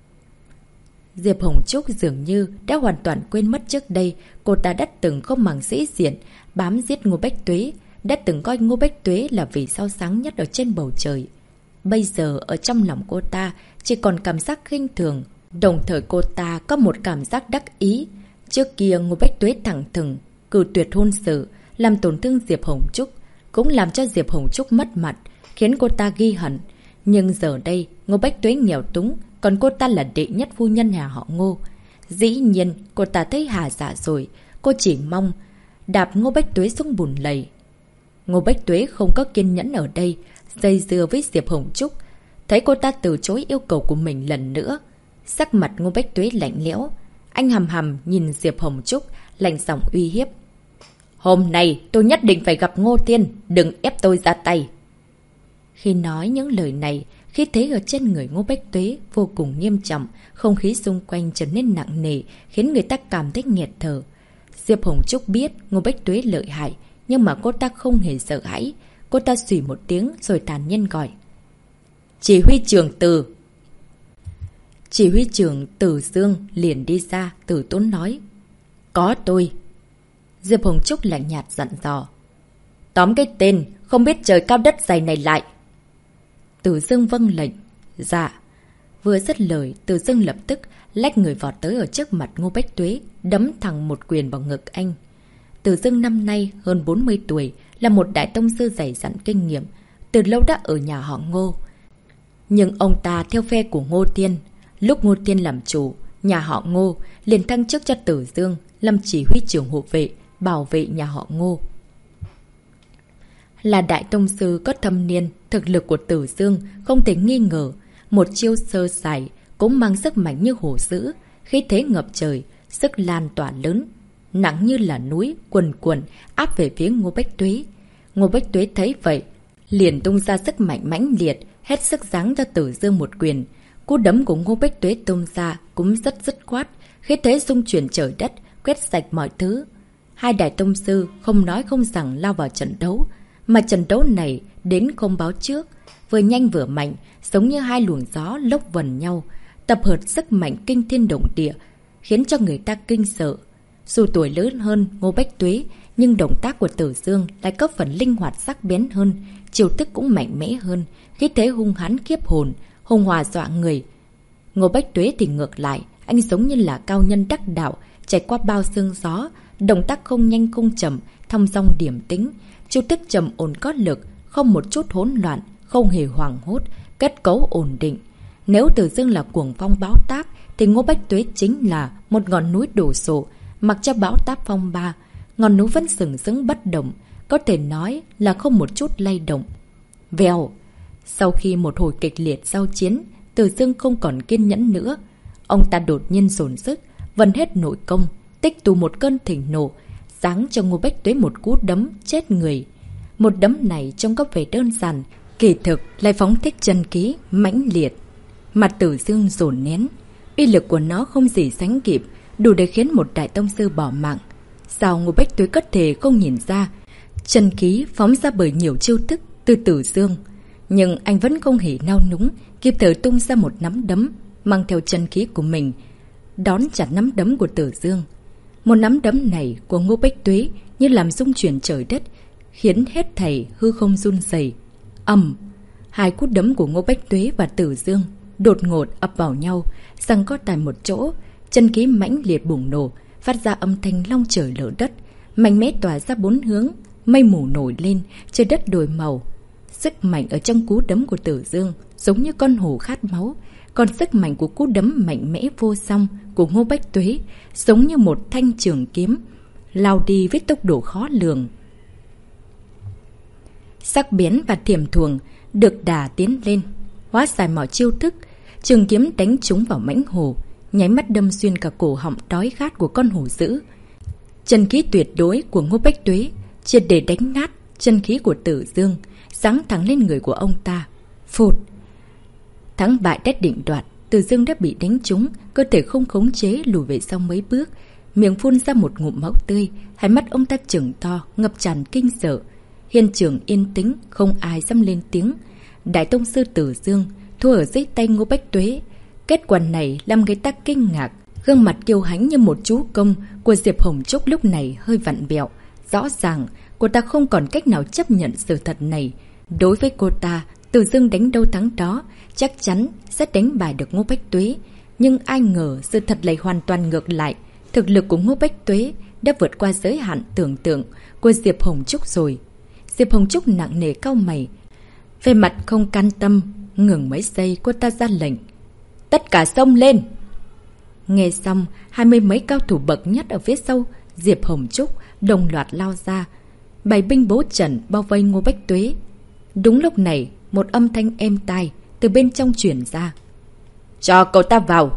Diệp Hồng Trúc dường như đã hoàn toàn quên mất trước đây cô ta đã từng không màng sĩ diện bám giết Ngô Bách Tuế, đã từng coi Ngô Bách Tuế là vì sao sáng nhất ở trên bầu trời. Bây giờ ở trong lòng cô ta chỉ còn cảm giác khinh thường, đồng thời cô ta có một cảm giác đắc ý. Trước kia Ngô Bách Tuế thẳng thừng cự tuyệt hôn sự, làm tổn thương Diệp Hồng Trúc, cũng làm cho Diệp Hồng Trúc mất mặt, khiến cô ta ghi hận. Nhưng giờ đây Ngô Bách Tuế nghèo túng, còn cô ta là đệ nhất phu nhân nhà họ Ngô. Dĩ nhiên cô ta thấy hà dạ rồi, cô chỉ mong đạp Ngô Bách Tuế xuống bùn lầy. Ngô Bách Tuế không có kiên nhẫn ở đây, dây dưa với Diệp Hồng Trúc. Thấy cô ta từ chối yêu cầu của mình lần nữa, sắc mặt Ngô Bách Tuế lạnh lẽo. Anh hầm hầm nhìn Diệp Hồng Trúc, lạnh giọng uy hiếp. Hôm nay tôi nhất định phải gặp Ngô Thiên, đừng ép tôi ra tay. Khi nói những lời này, khí thế ở trên người Ngô Bách Tuế vô cùng nghiêm trọng, không khí xung quanh trở nên nặng nề, khiến người ta cảm thấy nghẹt thở. Diệp Hồng Trúc biết Ngô Bách Tuế lợi hại, nhưng mà cô ta không hề sợ hãi. Cô ta xỉ một tiếng rồi tàn nhân gọi. Chỉ huy trưởng Từ. Chỉ huy trưởng Từ Dương liền đi ra, Từ Tốn nói. Có tôi. Diệp Hồng Trúc lạnh nhạt dặn dò. Tóm cái tên không biết trời cao đất dày này lại. Từ Dương vâng lệnh. Dạ. Vừa dứt lời, Từ Dương lập tức lách người vọt tới ở trước mặt Ngô Bách Tuế, đấm thẳng một quyền vào ngực anh. Từ Dương năm nay hơn bốn mươi tuổi, là một đại tông sư dày dặn kinh nghiệm, từ lâu đã ở nhà họ Ngô. Nhưng ông ta theo phe của Ngô Thiên. Lúc Ngô Thiên làm chủ, nhà họ Ngô liền thăng chức cho Từ Dương làm chỉ huy trưởng hộ vệ, bảo vệ nhà họ Ngô. Là đại tông sư có thâm niên, thực lực của Từ Dương không thể nghi ngờ. Một chiêu sơ sài cũng mang sức mạnh như hổ dữ, khí thế ngập trời, sức lan tỏa lớn, nặng như là núi, quần quần áp về phía Ngô Bách Tuế. Ngô Bách Tuế thấy vậy, liền tung ra sức mạnh mãnh liệt, hết sức giáng cho Từ Dương một quyền. Cú đấm của Ngô Bách Tuế tung ra cũng rất dứt khoát, khí thế xung chuyển trời đất, quét sạch mọi thứ. Hai đại tông sư không nói không rằng lao vào trận đấu, mà trận đấu này đến không báo trước, vừa nhanh vừa mạnh, giống như hai luồng gió lốc vần nhau, tập hợp sức mạnh kinh thiên động địa, khiến cho người ta kinh sợ. Dù tuổi lớn hơn Ngô Bách Tuế, nhưng động tác của Từ Dương lại có phần linh hoạt sắc bén hơn, chiêu thức cũng mạnh mẽ hơn, khí thế hung hãn khiếp hồn, hùng hòa dọa người. Ngô Bách Tuế thì ngược lại, anh giống như là cao nhân đắc đạo, trải qua bao sương gió, động tác không nhanh không chậm, thong dong điểm tính, chiêu thức trầm ổn có lực, không một chút hỗn loạn, không hề hoảng hốt, kết cấu ổn định. Nếu Tử Dương là cuồng phong bão táp, thì Ngô Bách Tuế chính là một ngọn núi đổ sộ, mặc cho bão táp phong ba. Ngọn núi vẫn sừng sững bất động, có thể nói là không một chút lay động. Vèo! Sau khi một hồi kịch liệt giao chiến, Tử Dương không còn kiên nhẫn nữa. Ông ta đột nhiên dồn sức, vần hết nội công, tích tụ một cơn thịnh nộ, giáng cho Ngô Bách Tuế một cú đấm chết người. Một đấm này trông có vẻ đơn giản, kỳ thực lại phóng thích chân khí mãnh liệt. Mặt Tử Dương dồn nén, uy lực của nó không gì sánh kịp, đủ để khiến một đại tông sư bỏ mạng. Sao Ngô Bách Tuế có thể không nhìn ra? Chân khí phóng ra bởi nhiều chiêu thức từ Tử Dương, nhưng anh vẫn không hề nao núng, kịp thời tung ra một nắm đấm, mang theo chân khí của mình, đón chặt nắm đấm của Tử Dương. Một nắm đấm này của Ngô Bách Tuế như làm rung chuyển trời đất, khiến hết thảy hư không run rẩy. Ầm! Hai cú đấm của Ngô Bách Tuế và Tử Dương đột ngột ập vào nhau, giằng co tại một chỗ, chân khí mãnh liệt bùng nổ, phát ra âm thanh long trời lở đất, mạnh mẽ tỏa ra bốn hướng, mây mù nổi lên, trời đất đổi màu. Sức mạnh ở trong cú đấm của Tử Dương giống như con hổ khát máu, còn sức mạnh của cú đấm mạnh mẽ vô song của Ngô Bách Tuế giống như một thanh trường kiếm, lao đi với tốc độ khó lường. Sắc biến và thiểm thuồng được đà tiến lên, hóa giải mọi chiêu thức, trường kiếm đánh trúng vào mãnh hổ, nháy mắt đâm xuyên cả cổ họng đói khát của con hổ dữ. Chân khí tuyệt đối của Ngô Bách Tuế triệt để đánh nát chân khí của Tử Dương, giáng thẳng lên người của ông ta. Phụt! Thắng bại đã định đoạt, Tử Dương đã bị đánh trúng, cơ thể không khống chế lùi về sau mấy bước, miệng phun ra một ngụm máu tươi, hai mắt ông ta trừng to, ngập tràn kinh sợ. Hiện trường yên tĩnh, không ai dám lên tiếng. Đại tông sư Tử Dương thua ở dưới tay Ngô Bách Tuế. Kết quả này làm người ta kinh ngạc. Gương mặt kiêu hãnh như một chú công của Diệp Hồng Trúc lúc này hơi vặn vẹo. Rõ ràng cô ta không còn cách nào chấp nhận sự thật này. Đối với cô ta, Tử Dương đánh đâu thắng đó, chắc chắn sẽ đánh bại được Ngô Bách Tuế. Nhưng ai ngờ sự thật lại hoàn toàn ngược lại. Thực lực của Ngô Bách Tuế đã vượt qua giới hạn tưởng tượng của Diệp Hồng Trúc rồi. Diệp Hồng Trúc nặng nề cau mày, về mặt không can tâm. Ngừng mấy giây, cô ta ra lệnh: tất cả xông lên! Nghe xong, hai mươi mấy cao thủ bậc nhất ở phía sau Diệp Hồng Trúc đồng loạt lao ra, bày binh bố trận bao vây Ngô Bách Tuế. Đúng lúc này, một âm thanh êm tai từ bên trong truyền ra: cho cậu ta vào!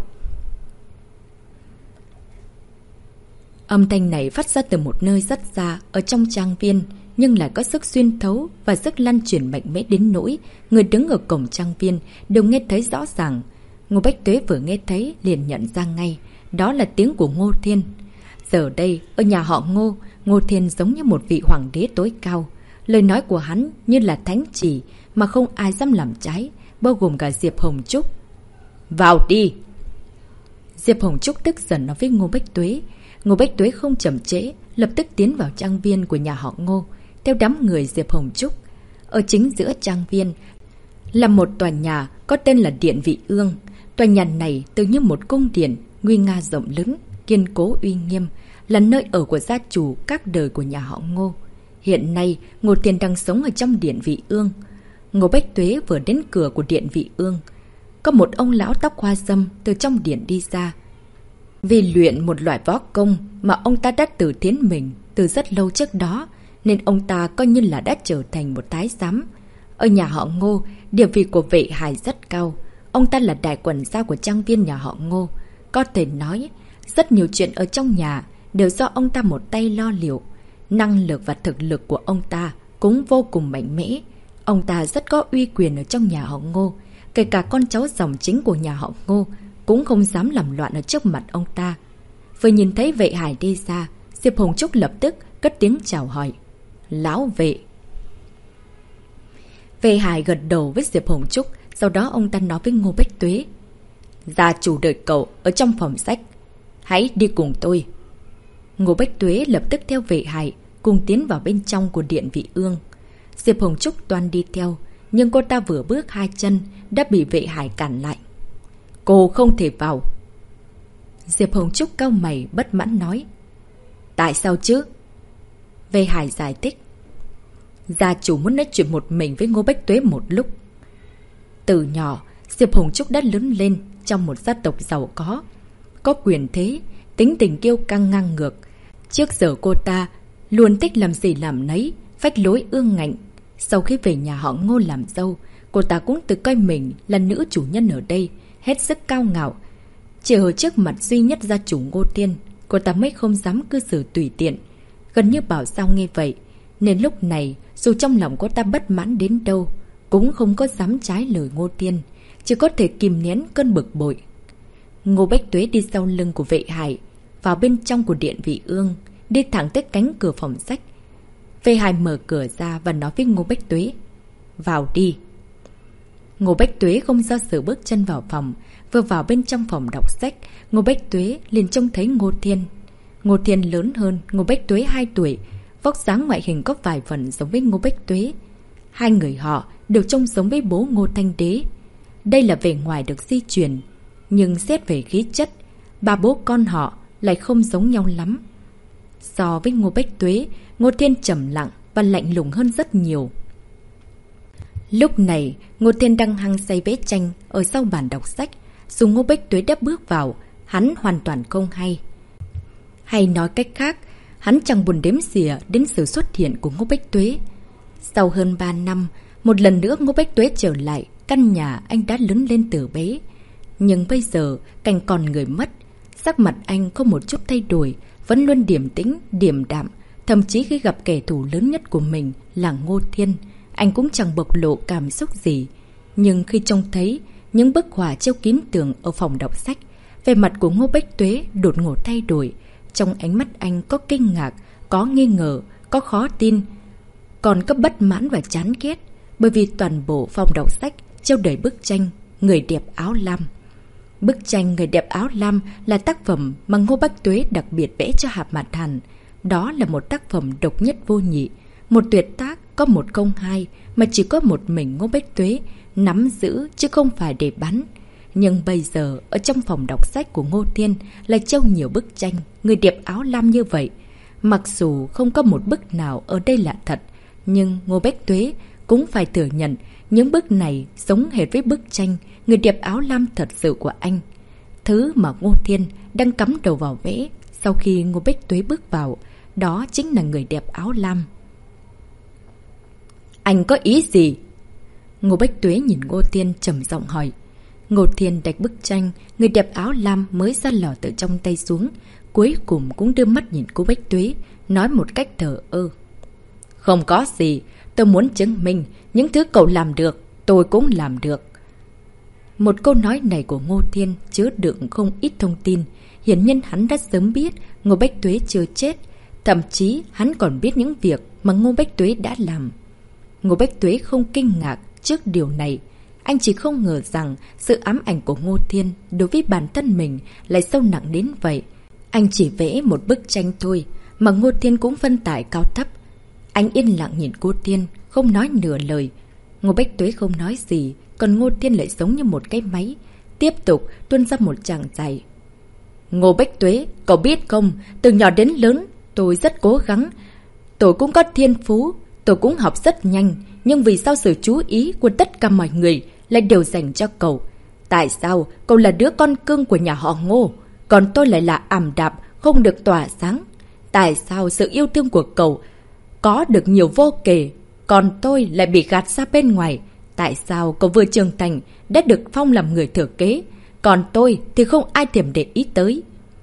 Âm thanh này phát ra từ một nơi rất xa ở trong trang viên, nhưng lại có sức xuyên thấu và sức lan truyền mạnh mẽ đến nỗi người đứng ở cổng trang viên đều nghe thấy rõ ràng. Ngô Bách Tuế vừa nghe thấy liền nhận ra ngay, đó là tiếng của Ngô Thiên. Giờ đây, ở nhà họ Ngô, Ngô Thiên giống như một vị hoàng đế tối cao. Lời nói của hắn như là thánh chỉ mà không ai dám làm trái, bao gồm cả Diệp Hồng Trúc. Vào đi! Diệp Hồng Trúc tức giận nói với Ngô Bách Tuế. Ngô Bách Tuế không chậm trễ, lập tức tiến vào trang viên của nhà họ Ngô, theo đám người Diệp Hồng Trúc. Ở chính giữa trang viên là một tòa nhà có tên là Điện Vị Ương. Tòa nhà này tự như một cung điện nguy nga rộng lớn, kiên cố uy nghiêm, là nơi ở của gia chủ các đời của nhà họ Ngô. Hiện nay, Ngô Thiên đang sống ở trong Điện Vị Ương. Ngô Bách Tuế vừa đến cửa của Điện Vị Ương, có một ông lão tóc hoa râm từ trong điện đi ra. Vì luyện một loại võ công mà ông ta đã tự tiến mình từ rất lâu trước đó, nên ông ta coi như là đã trở thành một thái giám. Ở nhà họ Ngô, địa vị của Vệ Hải rất cao. Ông ta là đại quản gia của trang viên nhà họ Ngô. Có thể nói, rất nhiều chuyện ở trong nhà đều do ông ta một tay lo liệu. Năng lực và thực lực của ông ta cũng vô cùng mạnh mẽ. Ông ta rất có uy quyền ở trong nhà họ Ngô. Kể cả con cháu dòng chính của nhà họ Ngô cũng không dám làm loạn ở trước mặt ông ta. Vừa nhìn thấy Vệ Hải đi ra, Diệp Hồng Trúc lập tức cất tiếng chào hỏi: lão Vệ. Vệ Hải gật đầu với Diệp Hồng Trúc. Sau đó ông ta nói với Ngô Bách Tuế: gia chủ đợi cậu ở trong phòng sách, hãy đi cùng tôi. Ngô Bách Tuế lập tức theo Vệ Hải cùng tiến vào bên trong của Điện Vị Ương. Diệp Hồng Trúc toan đi theo, nhưng cô ta vừa bước hai chân đã bị Vệ Hải cản lại. Cô không thể vào. Diệp Hồng Trúc cau mày bất mãn nói: tại sao chứ? Vệ Hải giải thích: gia chủ muốn nói chuyện một mình với Ngô Bách Tuế một lúc. Từ nhỏ, Diệp Hồng Trúc đã lớn lên trong một gia tộc giàu có, có quyền thế, tính tình kiêu căng ngang ngược. Trước giờ cô ta luôn thích làm gì làm nấy, phách lối ương ngạnh. Sau khi về nhà họ Ngô làm dâu, cô ta cũng tự coi mình là nữ chủ nhân ở đây, hết sức cao ngạo. Chỉ ở trước mặt duy nhất gia chủ Ngô Thiên, cô ta mới không dám cư xử tùy tiện. Gần như Bảo Sao nghe vậy, nên lúc này dù trong lòng cô ta bất mãn đến đâu, cũng không có dám trái lời Ngô Thiên, chỉ có thể kìm nén cơn bực bội. Ngô Bách Tuế đi sau lưng của Vệ Hải, vào bên trong của điện Vị Ương, đi thẳng tới cánh cửa phòng sách. Vệ Hải mở cửa ra và nói với Ngô Bách Tuế: "Vào đi." Ngô Bách Tuế không do dự bước chân vào phòng. Vừa vào bên trong phòng đọc sách, Ngô Bách Tuế liền trông thấy Ngô Thiên. Ngô Thiên lớn hơn Ngô Bách Tuế hai tuổi, vóc dáng ngoại hình có vài phần giống với Ngô Bách Tuế. Hai người họ đều trông giống với bố Ngô Thanh Đế. Đây là vẻ ngoài được di truyền, nhưng xét về khí chất, ba bố con họ lại không giống nhau lắm. So với Ngô Bách Tuế, Ngô Thiên trầm lặng và lạnh lùng hơn rất nhiều. Lúc này, Ngô Thiên đang hăng say vẽ tranh ở sau bàn đọc sách. Dù Ngô Bách Tuế đã bước vào, hắn hoàn toàn không hay. Hay nói cách khác, hắn chẳng buồn đếm xỉa đến sự xuất hiện của Ngô Bách Tuế. Sau hơn ba năm, một lần nữa Ngô Bách Tuế trở lại căn nhà anh đã lớn lên từ bé. Nhưng bây giờ, cảnh còn người mất. Sắc mặt anh không một chút thay đổi, vẫn luôn điềm tĩnh, điềm đạm. Thậm chí khi gặp kẻ thù lớn nhất của mình là Ngô Thiên, anh cũng chẳng bộc lộ cảm xúc gì. Nhưng khi trông thấy những bức họa treo kín tường ở phòng đọc sách, vẻ mặt của Ngô Bách Tuế đột ngột thay đổi. Trong ánh mắt anh có kinh ngạc, có nghi ngờ, có khó tin, còn có bất mãn và chán ghét. Bởi vì toàn bộ phòng đọc sách treo đầy bức tranh Người đẹp áo lam. Bức tranh Người đẹp áo lam là tác phẩm mà Ngô Bách Tuế đặc biệt vẽ cho Hạp Mạt Hàn. Đó là một tác phẩm độc nhất vô nhị, một tuyệt tác có một không hai mà chỉ có một mình Ngô Bách Tuế nắm giữ chứ không phải để bắn. Nhưng bây giờ ở trong phòng đọc sách của Ngô Thiên lại treo nhiều bức tranh Người đẹp áo lam như vậy. Mặc dù không có một bức nào ở đây là thật, nhưng Ngô Bách Tuế cũng phải thừa nhận những bức này giống hệt với bức tranh Người đẹp áo lam thật sự của anh. Thứ mà Ngô Thiên đang cắm đầu vào vẽ sau khi Ngô Bách Tuế bước vào, đó chính là Người đẹp áo lam. "Anh có ý gì?" Ngô Bách Tuế nhìn Ngô Thiên trầm giọng hỏi. Ngô Thiên đặt bức tranh Người đẹp áo lam mới ra lò từ trong tay xuống, cuối cùng cũng đưa mắt nhìn cô Bách Tuế, nói một cách thờ ơ: "Không có gì, tôi muốn chứng minh những thứ cậu làm được, tôi cũng làm được." Một câu nói này của Ngô Thiên chứa đựng không ít thông tin. Hiển nhiên hắn đã sớm biết Ngô Bách Tuế chưa chết, thậm chí hắn còn biết những việc mà Ngô Bách Tuế đã làm. Ngô Bách Tuế không kinh ngạc trước điều này. Anh chỉ không ngờ rằng sự ám ảnh của Ngô Thiên đối với bản thân mình lại sâu nặng đến vậy. Anh chỉ vẽ một bức tranh thôi mà Ngô Thiên cũng phân tải cao thấp. Anh yên lặng nhìn Ngô Thiên, không nói nửa lời. Ngô Bách Tuế không nói gì, còn Ngô Thiên lại giống như một cái máy, tiếp tục tuôn ra một tràng dài. "Ngô Bách Tuế, cậu biết không, từ nhỏ đến lớn, tôi rất cố gắng. Tôi cũng có thiên phú, tôi cũng học rất nhanh. Nhưng vì sao sự chú ý của tất cả mọi người lại đều dành cho cậu? Tại sao cậu là đứa con cưng của nhà họ Ngô, còn tôi lại là ảm đạm, không được tỏa sáng? Tại sao sự yêu thương của cậu có được nhiều vô kể, còn tôi lại bị gạt ra bên ngoài? Tại sao cậu vừa trưởng thành đã được phong làm người thừa kế, còn tôi thì không ai thèm để ý tới?"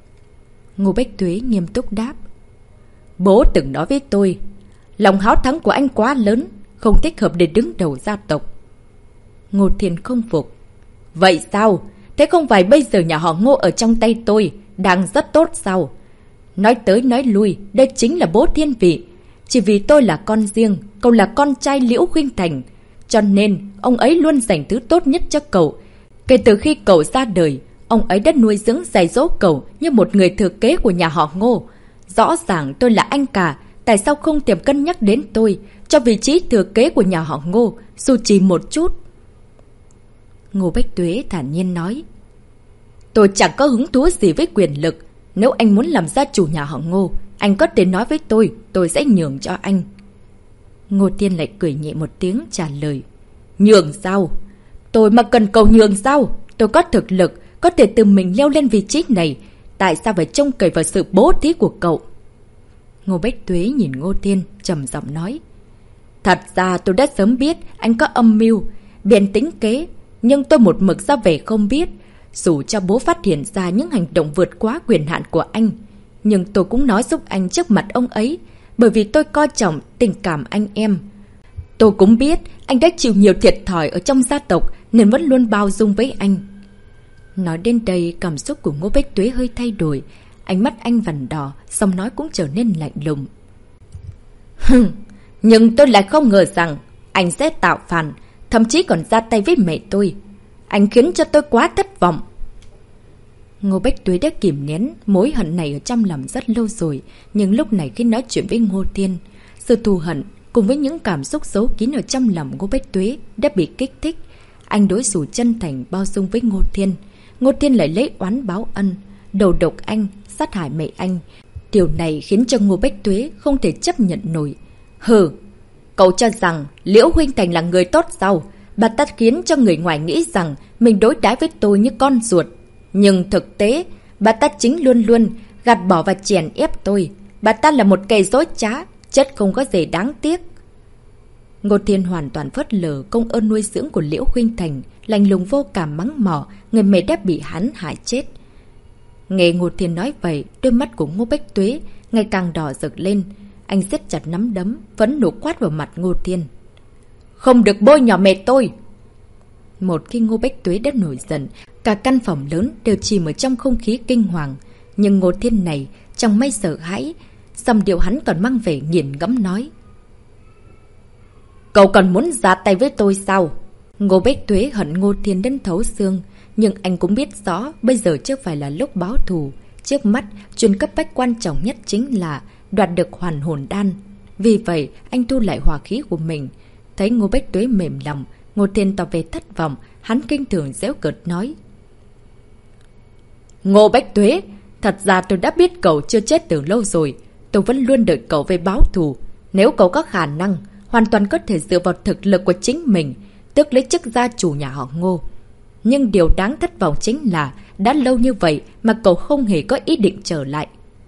Ngô Bách Tuế nghiêm túc đáp: "Bố từng nói với tôi, lòng háo thắng của anh quá lớn, không thích hợp để đứng đầu gia tộc." Ngô Thiên không phục: "Vậy sao? Thế không phải bây giờ nhà họ Ngô ở trong tay tôi đang rất tốt sao? Nói tới nói lui, đây chính là bố thiên vị. Chỉ vì tôi là con riêng, cậu là con trai Liễu Khuynh Thành, cho nên ông ấy luôn dành thứ tốt nhất cho cậu. Kể từ khi cậu ra đời, ông ấy đã nuôi dưỡng dạy dỗ cậu như một người thừa kế của nhà họ Ngô. Rõ ràng tôi là anh cả, tại sao không thèm cân nhắc đến tôi cho vị trí thừa kế của nhà họ Ngô, dù chỉ một chút?" Ngô Bách Tuế thản nhiên nói: "Tôi chẳng có hứng thú gì với quyền lực. Nếu anh muốn làm gia chủ nhà họ Ngô, anh có thể nói với tôi, tôi sẽ nhường cho anh." Ngô Thiên lại cười nhẹ một tiếng trả lời: "Nhường sao? Tôi mà cần cậu nhường sao? Tôi có thực lực, có thể tự mình leo lên vị trí này. Tại sao phải trông cậy vào sự bố thí của cậu? Ngô Bách Tuế nhìn Ngô Thiên, trầm giọng nói. Thật ra tôi đã sớm biết anh có âm mưu, biện tính kế, nhưng tôi một mực ra về không biết. Dù cho bố phát hiện ra những hành động vượt quá quyền hạn của anh, nhưng tôi cũng nói giúp anh trước mặt ông ấy, bởi vì tôi coi trọng tình cảm anh em. Tôi cũng biết anh đã chịu nhiều thiệt thòi ở trong gia tộc nên vẫn luôn bao dung với anh. Nói đến đây, cảm xúc của Ngô Bách Tuế hơi thay đổi, ánh mắt anh vằn đỏ, giọng nói cũng trở nên lạnh lùng. Hừm, nhưng tôi lại không ngờ rằng anh sẽ tạo phản, thậm chí còn ra tay với mẹ tôi. Anh khiến cho tôi quá thất vọng. Ngô Bách Tuế đã kìm nén mối hận này ở trong lòng rất lâu rồi, nhưng lúc này khi nói chuyện với Ngô Thiên, sự thù hận cùng với những cảm xúc giấu kín ở trong lòng Ngô Bách Tuế đã bị kích thích. Anh đối xử chân thành bao dung với Ngô Thiên. Ngô Thiên lại lấy oán báo ân, đầu độc anh, sát hại mẹ anh. Điều này khiến cho Ngô Bách Tuế không thể chấp nhận nổi. Hừ, cậu cho rằng Liễu Huynh Thành là người tốt sao? Bà ta khiến cho người ngoài nghĩ rằng mình đối đãi với tôi như con ruột. Nhưng thực tế, bà ta chính luôn luôn gạt bỏ và chèn ép tôi. Bà ta là một kẻ dối trá, chất không có gì đáng tiếc. Ngô Thiên hoàn toàn phớt lờ công ơn nuôi dưỡng của Liễu Huynh Thành, lạnh lùng vô cảm mắng mỏ, người mẹ đã bị hắn hại chết. Nghe Ngô Thiên nói vậy, đôi mắt của Ngô Bách Tuế ngày càng đỏ rực lên. Anh siết chặt nắm đấm, phẫn nộ quát vào mặt Ngô Thiên. Không được bôi nhọ mẹ tôi! Một khi Ngô Bách Tuế đã nổi giận, cả căn phòng lớn đều chìm ở trong không khí kinh hoàng. Nhưng Ngô Thiên này chẳng may sợ hãi, dòng điệu hắn còn mang vẻ nghiền ngẫm nói. Cậu còn muốn ra tay với tôi sao? Ngô Bách Tuế hận Ngô Thiên đến thấu xương, nhưng anh cũng biết rõ bây giờ chưa phải là lúc báo thù. Trước mắt, chuyện cấp bách quan trọng nhất chính là đoạt được hoàn hồn đan. Vì vậy, anh thu lại hỏa khí của mình. Thấy Ngô Bách Tuế mềm lòng, Ngô Thiên tỏ về thất vọng, hắn kinh thường giễu cợt nói. Ngô Bách Tuế, thật ra tôi đã biết cậu chưa chết từ lâu rồi. Tôi vẫn luôn đợi cậu về báo thù. Nếu cậu có khả năng, hoàn toàn có thể dựa vào thực lực của chính mình, tước lấy chức gia chủ nhà họ Ngô. Nhưng điều đáng thất vọng chính là đã lâu như vậy mà cậu không hề có ý định trở lại.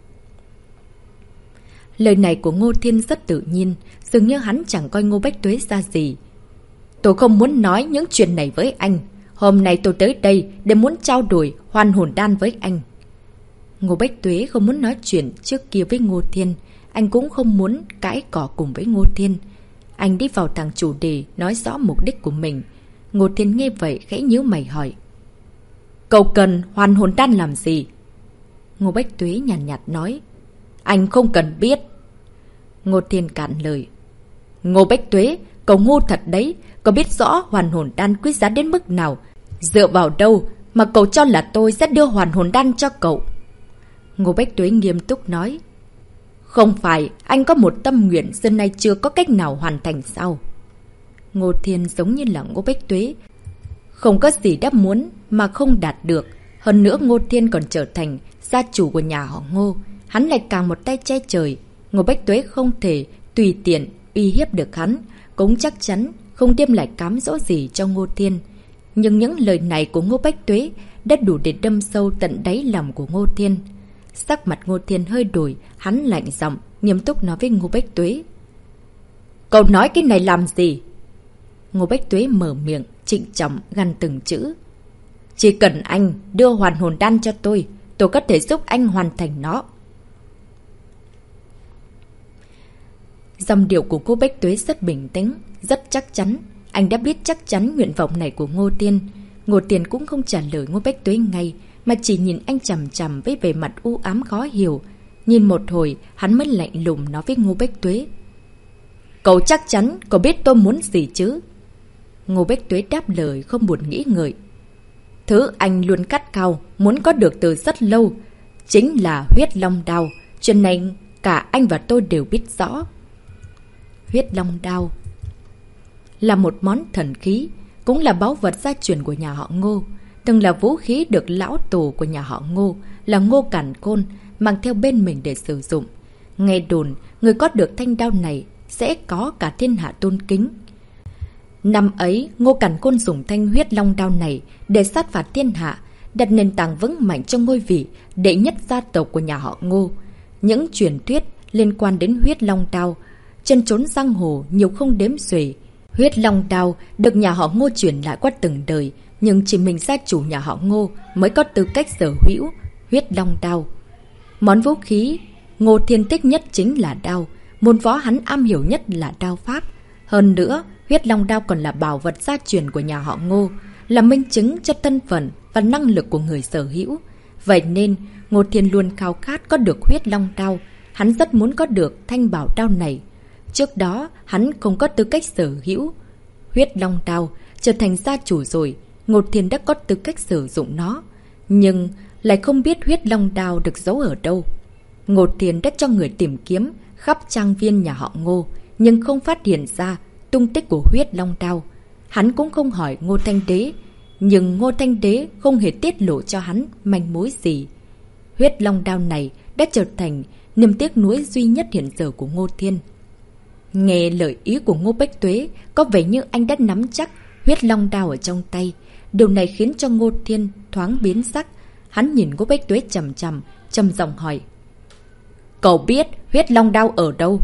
Lời này của Ngô Thiên rất tự nhiên, dường như hắn chẳng coi Ngô Bách Tuế ra gì. Tôi không muốn nói những chuyện này với anh. Hôm nay tôi tới đây để muốn trao đổi hoàn hồn đan với anh. Ngô Bách Tuế không muốn nói chuyện trước kia với Ngô Thiên. Anh cũng không muốn cãi cỏ cùng với Ngô Thiên. Anh đi vào thẳng chủ đề, nói rõ mục đích của mình. Ngô Thiên nghe vậy khẽ nhíu mày hỏi. Cậu cần hoàn hồn đan làm gì? Ngô Bách Tuế nhàn nhạt, nhạt nói. Anh không cần biết. Ngô Thiên cạn lời. Ngô Bách Tuế, cậu ngu thật đấy. Cậu biết rõ hoàn hồn đan quý giá đến mức nào. Dựa vào đâu mà cậu cho là tôi sẽ đưa hoàn hồn đan cho cậu? Ngô Bách Tuế nghiêm túc nói. Không phải anh có một tâm nguyện xưa nay chưa có cách nào hoàn thành sao? Ngô Thiên giống như là Ngô Bách Tuế, không có gì đã muốn mà không đạt được. Hơn nữa Ngô Thiên còn trở thành gia chủ của nhà họ Ngô. Hắn lại càng một tay che trời. Ngô Bách Tuế không thể tùy tiện uy hiếp được hắn, cũng chắc chắn không đem lại cám dỗ gì cho Ngô Thiên. Nhưng những lời này của Ngô Bách Tuế đã đủ để đâm sâu tận đáy lòng của Ngô Thiên. Sắc mặt Ngô Thiên hơi đổi, hắn lạnh giọng, nghiêm túc nói với Ngô Bách Tuế. Cậu nói cái này làm gì? Ngô Bách Tuế mở miệng, trịnh trọng gằn từng chữ. Chỉ cần anh đưa hoàn hồn đan cho tôi, tôi có thể giúp anh hoàn thành nó. Dòng điệu của Ngô Bách Tuế rất bình tĩnh, rất chắc chắn. Anh đã biết chắc chắn nguyện vọng này của Ngô Thiên. Ngô Thiên cũng không trả lời Ngô Bách Tuế ngay, mà chỉ nhìn anh chằm chằm với vẻ mặt u ám khó hiểu. Nhìn một hồi, hắn mới lạnh lùng nói với Ngô Bách Tuế. Cậu chắc chắn, cậu biết tôi muốn gì chứ? Ngô Bách Tuế đáp lời không buồn nghĩ ngợi. Thứ anh luôn khát khao, muốn có được từ rất lâu, chính là huyết long đao. Chuyện này cả anh và tôi đều biết rõ. Huyết long đao là một món thần khí, cũng là báu vật gia truyền của nhà họ Ngô. Từng là vũ khí được lão tổ của nhà họ Ngô là Ngô Cản Côn mang theo bên mình để sử dụng. Nghe đồn, người có được thanh đao này sẽ có cả thiên hạ tôn kính. Năm ấy, Ngô Càn Khôn dùng thanh huyết long đao này để sát phạt thiên hạ, đặt nền tảng vững mạnh cho ngôi vị đệ nhất gia tộc của nhà họ Ngô. Những truyền thuyết liên quan đến huyết long đao trên chốn giang hồ nhiều không đếm xuể. Huyết long đao được nhà họ Ngô truyền lại qua từng đời, nhưng chỉ mình gia chủ nhà họ Ngô mới có tư cách sở hữu huyết long đao. Món vũ khí Ngô Thiên thích nhất chính là đao, môn võ hắn am hiểu nhất là đao pháp. Hơn nữa, huyết long đao còn là bảo vật gia truyền của nhà họ Ngô, là minh chứng cho thân phận và năng lực của người sở hữu. Vậy nên, Ngô Thiên luôn khao khát có được huyết long đao. Hắn rất muốn có được thanh bảo đao này. Trước đó, hắn không có tư cách sở hữu huyết long đao, trở thành gia chủ rồi, Ngô Thiên đã có tư cách sử dụng nó. Nhưng lại không biết huyết long đao được giấu ở đâu. Ngô Thiên đã cho người tìm kiếm khắp trang viên nhà họ Ngô, nhưng không phát hiện ra tung tích của huyết long đao. Hắn cũng không hỏi Ngô Thanh Đế, nhưng Ngô Thanh Đế không hề tiết lộ cho hắn manh mối gì. Huyết long đao này đã trở thành niềm tiếc nuối duy nhất hiện giờ của Ngô Thiên. Nghe lời ý của Ngô Bách Tuế, có vẻ như anh đã nắm chắc huyết long đao ở trong tay. Điều này khiến cho Ngô Thiên thoáng biến sắc. Hắn nhìn Ngô Bách Tuế chầm chầm, trầm giọng hỏi: "Cậu biết huyết long đao ở đâu?"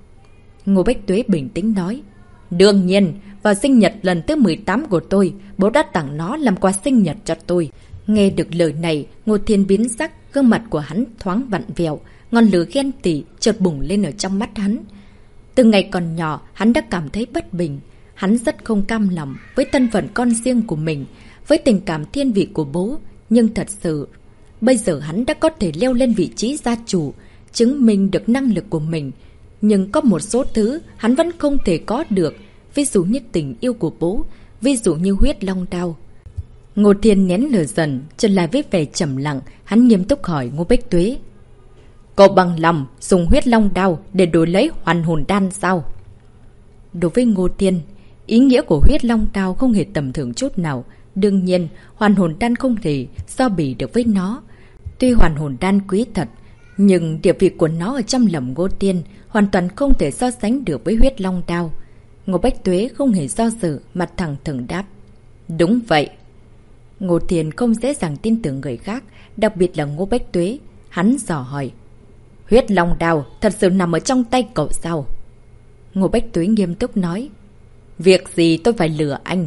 Ngô Bách Tuế bình tĩnh nói: "Đương nhiên, vào sinh nhật lần thứ mười tám của tôi, bố đã tặng nó làm quà sinh nhật cho tôi." Nghe được lời này, Ngô Thiên biến sắc, gương mặt của hắn thoáng vặn vẹo, ngọn lửa ghen tị chợt bùng lên ở trong mắt hắn. Từ ngày còn nhỏ, hắn đã cảm thấy bất bình. Hắn rất không cam lòng với thân phận con riêng của mình, với tình cảm thiên vị của bố. Nhưng thật sự, bây giờ hắn đã có thể leo lên vị trí gia chủ, chứng minh được năng lực của mình. Nhưng có một số thứ hắn vẫn không thể có được, ví dụ như tình yêu của bố, ví dụ như huyết long đao. Ngô Thiên nén lửa dần, trở lại với vẻ trầm lặng, hắn nghiêm túc hỏi Ngô Bách Tuế: "Cậu bằng lòng dùng huyết long đao để đổi lấy hoàn hồn đan sao?" Đối với Ngô Thiên, ý nghĩa của huyết long đao không hề tầm thường chút nào. Đương nhiên, hoàn hồn đan không thể so bì được với nó. Tuy hoàn hồn đan quý thật, nhưng địa vị của nó ở trong lòng Ngô Thiên hoàn toàn không thể so sánh được với huyết long đao. Ngô Bách Tuế không hề do dự, mặt thẳng thừng đáp: "Đúng vậy." Ngô Thiên không dễ dàng tin tưởng người khác, đặc biệt là Ngô Bách Tuế. Hắn dò hỏi: "Huyết long đao thật sự nằm ở trong tay cậu sao?" Ngô Bách Tuế nghiêm túc nói: "Việc gì tôi phải lừa anh?"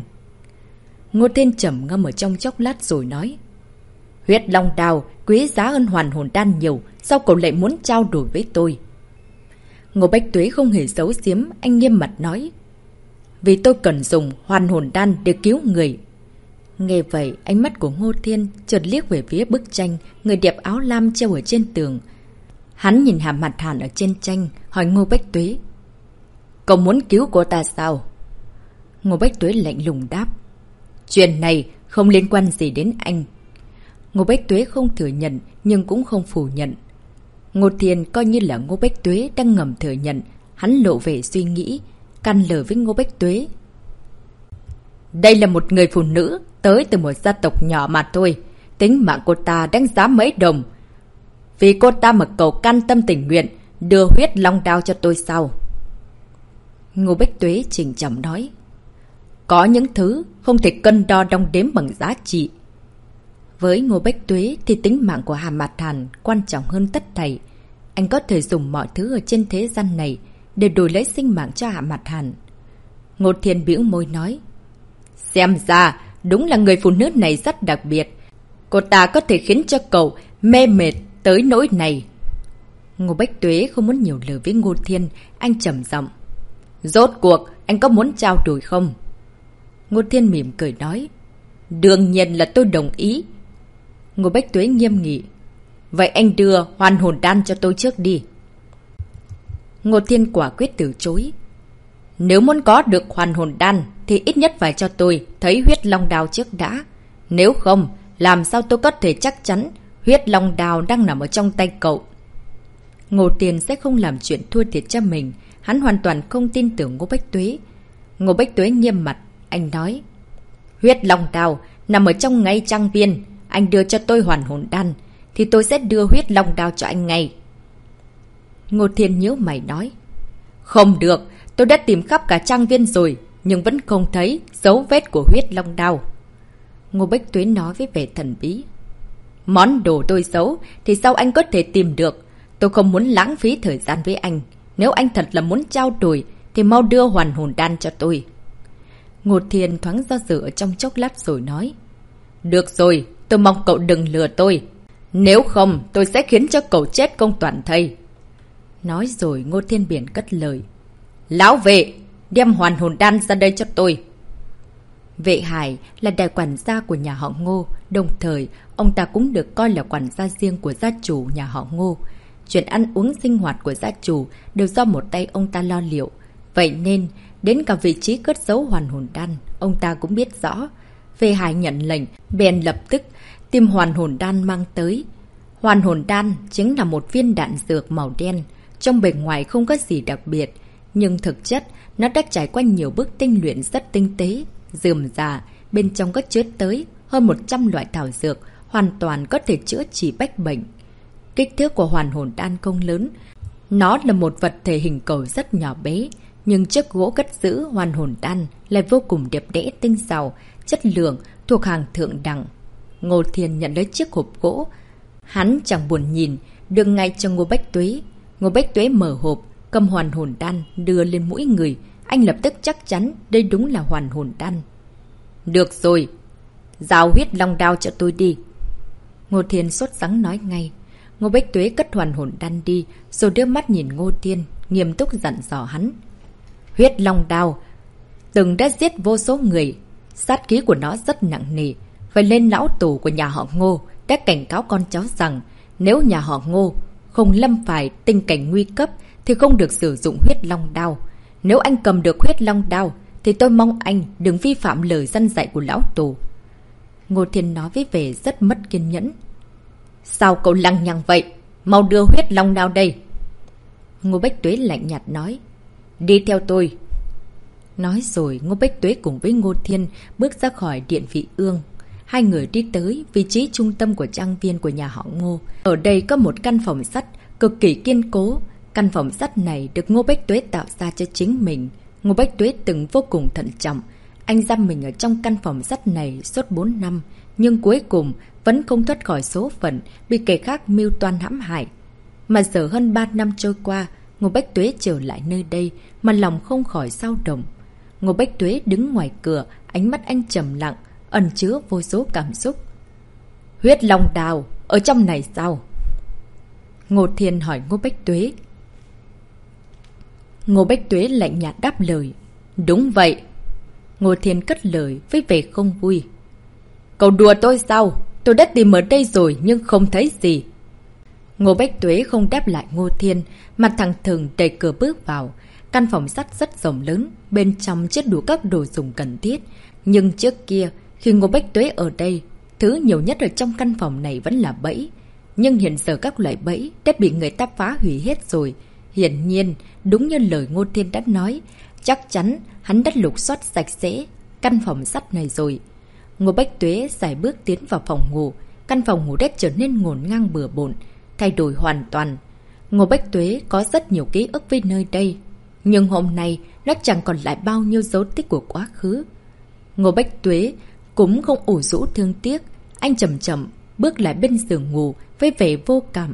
Ngô Thiên trầm ngâm ở trong chốc lát rồi nói: "Huyết long đao quý giá hơn hoàn hồn đan nhiều, sao cậu lại muốn trao đổi với tôi?" Ngô Bách Tuế không hề giấu giếm, anh nghiêm mặt nói: "Vì tôi cần dùng hoàn hồn đan để cứu người." Nghe vậy, ánh mắt của Ngô Thiên chợt liếc về phía bức tranh người đẹp áo lam treo ở trên tường. Hắn nhìn Hà Mặt Hàn ở trên tranh, hỏi Ngô Bách Tuế: "Cậu muốn cứu cô ta sao?" Ngô Bách Tuế lạnh lùng đáp: "Chuyện này không liên quan gì đến anh." Ngô Bách Tuế không thừa nhận, nhưng cũng không phủ nhận. Ngô Thiên coi như là Ngô Bách Tuế đang ngầm thừa nhận. Hắn lộ vẻ suy nghĩ, căn lời với Ngô Bách Tuế: "Đây là một người phụ nữ tới từ một gia tộc nhỏ mà thôi. Tính mạng cô ta đáng giá mấy đồng. Vì cô ta mà cậu can tâm tình nguyện đưa huyết long đao cho tôi sao?" Ngô Bách Tuế chỉnh trọng nói: "Có những thứ không thể cân đo đong đếm bằng giá trị." Với Ngô Bách Tuế thì tính mạng của Hà Mạt Hàn quan trọng hơn tất thảy. Anh có thể dùng mọi thứ ở trên thế gian này để đổi lấy sinh mạng cho Hà Mạt Hàn. Ngô Thiên bĩu môi nói: "Xem ra đúng là người phụ nữ này rất đặc biệt. Cô ta có thể khiến cho cậu mê mệt tới nỗi này." Ngô Bách Tuế không muốn nhiều lời với Ngô Thiên, anh trầm giọng: "Rốt cuộc anh có muốn trao đổi không?" Ngô Thiên mỉm cười nói: "Đương nhiên là tôi đồng ý." Ngô Bách Tuế nghiêm nghị: "Vậy anh đưa hoàn hồn đan cho tôi trước đi." Ngô Thiên quả quyết từ chối: "Nếu muốn có được hoàn hồn đan thì ít nhất phải cho tôi thấy huyết long đao trước đã. Nếu không, làm sao tôi có thể chắc chắn huyết long đao đang nằm ở trong tay cậu?" Ngô Thiên sẽ không làm chuyện thua thiệt cho mình. Hắn hoàn toàn không tin tưởng Ngô Bách Tuế. Ngô Bách Tuế nghiêm mặt, anh nói: "Huyết long đao nằm ở trong ngay trang viên. Anh đưa cho tôi hoàn hồn đan thì tôi sẽ đưa huyết long đao cho anh ngay." Ngô Thiên nhíu mày nói: "Không được, tôi đã tìm khắp cả trang viên rồi, nhưng vẫn không thấy dấu vết của huyết long đao. Ngô Bách Tuế nói với vẻ thần bí. Món đồ tôi giấu thì sao anh có thể tìm được? Tôi không muốn lãng phí thời gian với anh. Nếu anh thật là muốn trao đổi thì mau đưa hoàn hồn đan cho tôi. Ngô Thiên thoáng do dự ở trong chốc lát rồi nói. Được rồi, tôi mong cậu đừng lừa tôi. Nếu không, tôi sẽ khiến cho cậu chết công toàn thây. Nói rồi Ngô Thiên Biển cất lời. Lão vệ, đem hoàn hồn đan ra đây cho tôi. Vệ Hải là đại quản gia của nhà họ Ngô, đồng thời ông ta cũng được coi là quản gia riêng của gia chủ nhà họ Ngô. Chuyện ăn uống sinh hoạt của gia chủ đều do một tay ông ta lo liệu. Vậy nên, đến cả vị trí cất giấu hoàn hồn đan, ông ta cũng biết rõ. Vệ Hải nhận lệnh, bèn lập tức tìm hoàn hồn đan mang tới. Hoàn hồn đan chính là một viên đạn dược màu đen, trong bề ngoài không có gì đặc biệt, nhưng thực chất nó đã trải qua nhiều bước tinh luyện rất tinh tế, rườm rà, bên trong có chứa tới hơn một trăm loại thảo dược, hoàn toàn có thể chữa trị bách bệnh. Kích thước của hoàn hồn đan không lớn, nó là một vật thể hình cầu rất nhỏ bé, nhưng chiếc gỗ cất giữ hoàn hồn đan lại vô cùng đẹp đẽ tinh xảo, chất lượng thuộc hàng thượng đẳng. Ngô Thiên nhận lấy chiếc hộp gỗ, hắn chẳng buồn nhìn, đưa ngay cho Ngô Bách Tuế. Ngô Bách Tuế mở hộp, cầm hoàn hồn đan đưa lên mũi người, anh lập tức chắc chắn đây đúng là hoàn hồn đan. Được rồi, giao huyết long đao cho tôi đi. Ngô Thiên sốt sắng nói ngay. Ngô Bách Tuế cất hoàn hồn đan đi, rồi đưa mắt nhìn Ngô Thiên, nghiêm túc dặn dò hắn. Huyết long đao từng đã giết vô số người, sát khí của nó rất nặng nề. Vậy nên lão tổ của nhà họ Ngô đã cảnh cáo con cháu rằng nếu nhà họ Ngô không lâm phải tình cảnh nguy cấp thì không được sử dụng huyết long đao. Nếu anh cầm được huyết long đao thì tôi mong anh đừng vi phạm lời dân dạy của lão tổ. Ngô Thiên nói với vẻ rất mất kiên nhẫn. Sao cậu lằng nhằng vậy? Mau đưa huyết long đao đây. Ngô Bách Tuế lạnh nhạt nói. Đi theo tôi. Nói rồi Ngô Bách Tuế cùng với Ngô Thiên bước ra khỏi điện Vị Ương. Hai người đi tới vị trí trung tâm của trang viên của nhà họ Ngô. Ở đây có một căn phòng sắt cực kỳ kiên cố. Căn phòng sắt này được Ngô Bách Tuế tạo ra cho chính mình. Ngô Bách Tuế từng vô cùng thận trọng. Anh giam mình ở trong căn phòng sắt này suốt bốn năm, nhưng cuối cùng vẫn không thoát khỏi số phận, bị kẻ khác mưu toan hãm hại. Mà giờ hơn ba năm trôi qua, Ngô Bách Tuế trở lại nơi đây mà lòng không khỏi xao động. Ngô Bách Tuế đứng ngoài cửa, ánh mắt anh trầm lặng, ẩn chứa vô số cảm xúc. Huyết long đào, ở trong này sao? Ngô Thiên hỏi Ngô Bách Tuế. Ngô Bách Tuế lạnh nhạt đáp lời. Đúng vậy. Ngô Thiên cất lời với vẻ không vui. Cậu đùa tôi sao? Tôi đã tìm ở đây rồi nhưng không thấy gì. Ngô Bách Tuế không đáp lại Ngô Thiên, mà thẳng thừng đẩy cửa bước vào. Căn phòng sắt rất rộng lớn, bên trong chất đủ các đồ dùng cần thiết. Nhưng trước kia, khi Ngô Bách Tuế ở đây, thứ nhiều nhất ở trong căn phòng này vẫn là bẫy. Nhưng hiện giờ các loại bẫy đã bị người ta phá hủy hết rồi. Hiển nhiên, đúng như lời Ngô Thiên đã nói, chắc chắn hắn đã lục soát sạch sẽ căn phòng sắt này rồi. Ngô Bách Tuế xài bước tiến vào phòng ngủ. Căn phòng ngủ đã trở nên ngổn ngang bừa bộn, thay đổi hoàn toàn. Ngô Bách Tuế có rất nhiều ký ức với nơi đây, nhưng hôm nay nó chẳng còn lại bao nhiêu dấu tích của quá khứ. Ngô Bách Tuế cũng không ủ rũ thương tiếc. Anh chậm chậm bước lại bên giường ngủ với vẻ vô cảm.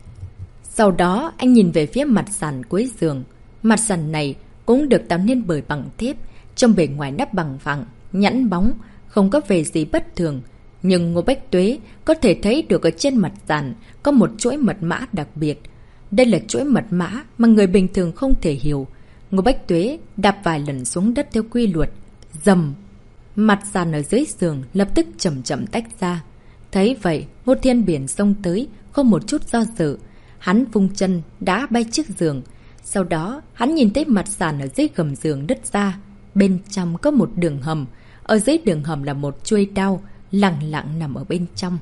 Sau đó anh nhìn về phía mặt sàn cuối giường. Mặt sàn này cũng được tạo nên bởi bằng thép, trong bề ngoài nắp bằng phẳng, nhẵn bóng, không có vẻ gì bất thường. Nhưng Ngô Bách Tuế có thể thấy được ở trên mặt sàn có một chuỗi mật mã đặc biệt. Đây là chuỗi mật mã mà người bình thường không thể hiểu. Ngô Bách Tuế đạp vài lần xuống đất theo quy luật. Dầm! Mặt sàn ở dưới giường lập tức chậm chậm tách ra. Thấy vậy, Ngô Thiên Biển xông tới, không một chút do dự. Hắn vung chân đá bay chiếc giường. Sau đó, hắn nhìn thấy mặt sàn ở dưới gầm giường đứt ra. Bên trong có một đường hầm. Ở dưới đường hầm là một chuôi đao, lặng lặng nằm ở bên trong.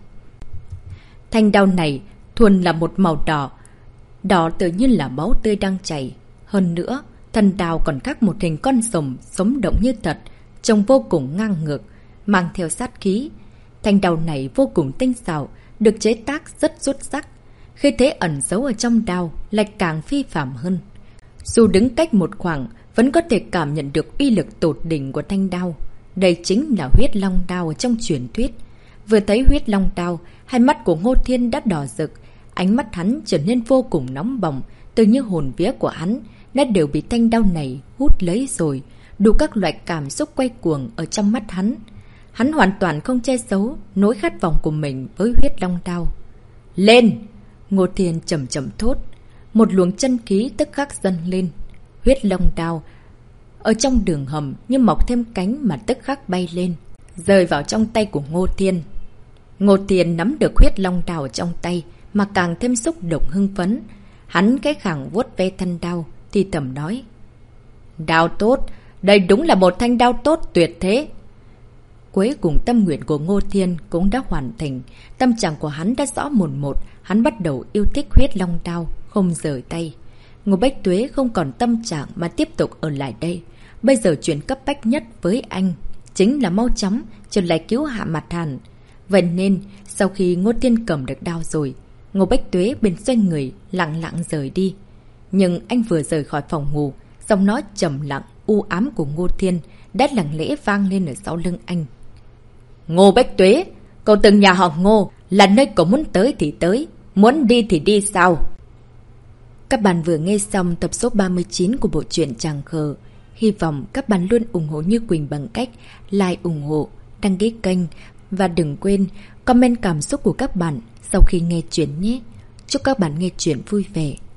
Thanh đao này thuần là một màu đỏ. Đỏ tự nhiên là máu tươi đang chảy. Hơn nữa, thân đao còn khắc một hình con rồng sống động như thật, trông vô cùng ngang ngược, mang theo sát khí. Thanh đao này vô cùng tinh xảo, được chế tác rất xuất sắc. Khi thế ẩn giấu ở trong đao lại càng phi phạm hơn. Dù đứng cách một khoảng, vẫn có thể cảm nhận được uy lực tột đỉnh của thanh đao. Đây chính là huyết long đao trong truyền thuyết. Vừa thấy huyết long đao, hai mắt của Ngô Thiên đã đỏ rực, ánh mắt hắn trở nên vô cùng nóng bỏng, tự như hồn vía của hắn đã đều bị thanh đao này hút lấy rồi, đủ các loại cảm xúc quay cuồng ở trong mắt hắn. Hắn hoàn toàn không che giấu nỗi khát vọng của mình với huyết long đao. Lên! Ngô Thiên chậm chậm thốt. Một luồng chân khí tức khắc dâng lên. Huyết long đao ở trong đường hầm như mọc thêm cánh mà tức khắc bay lên, rơi vào trong tay của Ngô Thiên. Ngô Thiên nắm được huyết long đao ở trong tay mà càng thêm xúc động hưng phấn. Hắn cái khẳng vuốt ve thân đao thì thầm nói: Đao tốt, đây đúng là một thanh đao tốt tuyệt thế. Cuối cùng tâm nguyện của Ngô Thiên cũng đã hoàn thành. Tâm trạng của hắn đã rõ mồn một. Hắn bắt đầu yêu thích huyết long đao, không rời tay. Ngô Bách Tuế không còn tâm trạng mà tiếp tục ở lại đây. Bây giờ chuyện cấp bách nhất với anh chính là mau chóng trở lại cứu Hạ Mặt Hàn. Vậy nên sau khi Ngô Thiên cầm được đao rồi, Ngô Bách Tuế bên xoay người lặng lặng rời đi. Nhưng anh vừa rời khỏi phòng ngủ, giọng nói trầm lặng u ám của Ngô Thiên đã lặng lẽ vang lên ở sau lưng anh. Ngô Bách Tuế, cậu từng nhà họ Ngô, là nơi cậu muốn tới thì tới, muốn đi thì đi sao? Các bạn vừa nghe xong tập số ba mươi chín của bộ truyện Tràng Khờ. Hy vọng các bạn luôn ủng hộ Như Quỳnh bằng cách like, ủng hộ, đăng ký kênh và đừng quên comment cảm xúc của các bạn sau khi nghe chuyện nhé. Chúc các bạn nghe chuyện vui vẻ.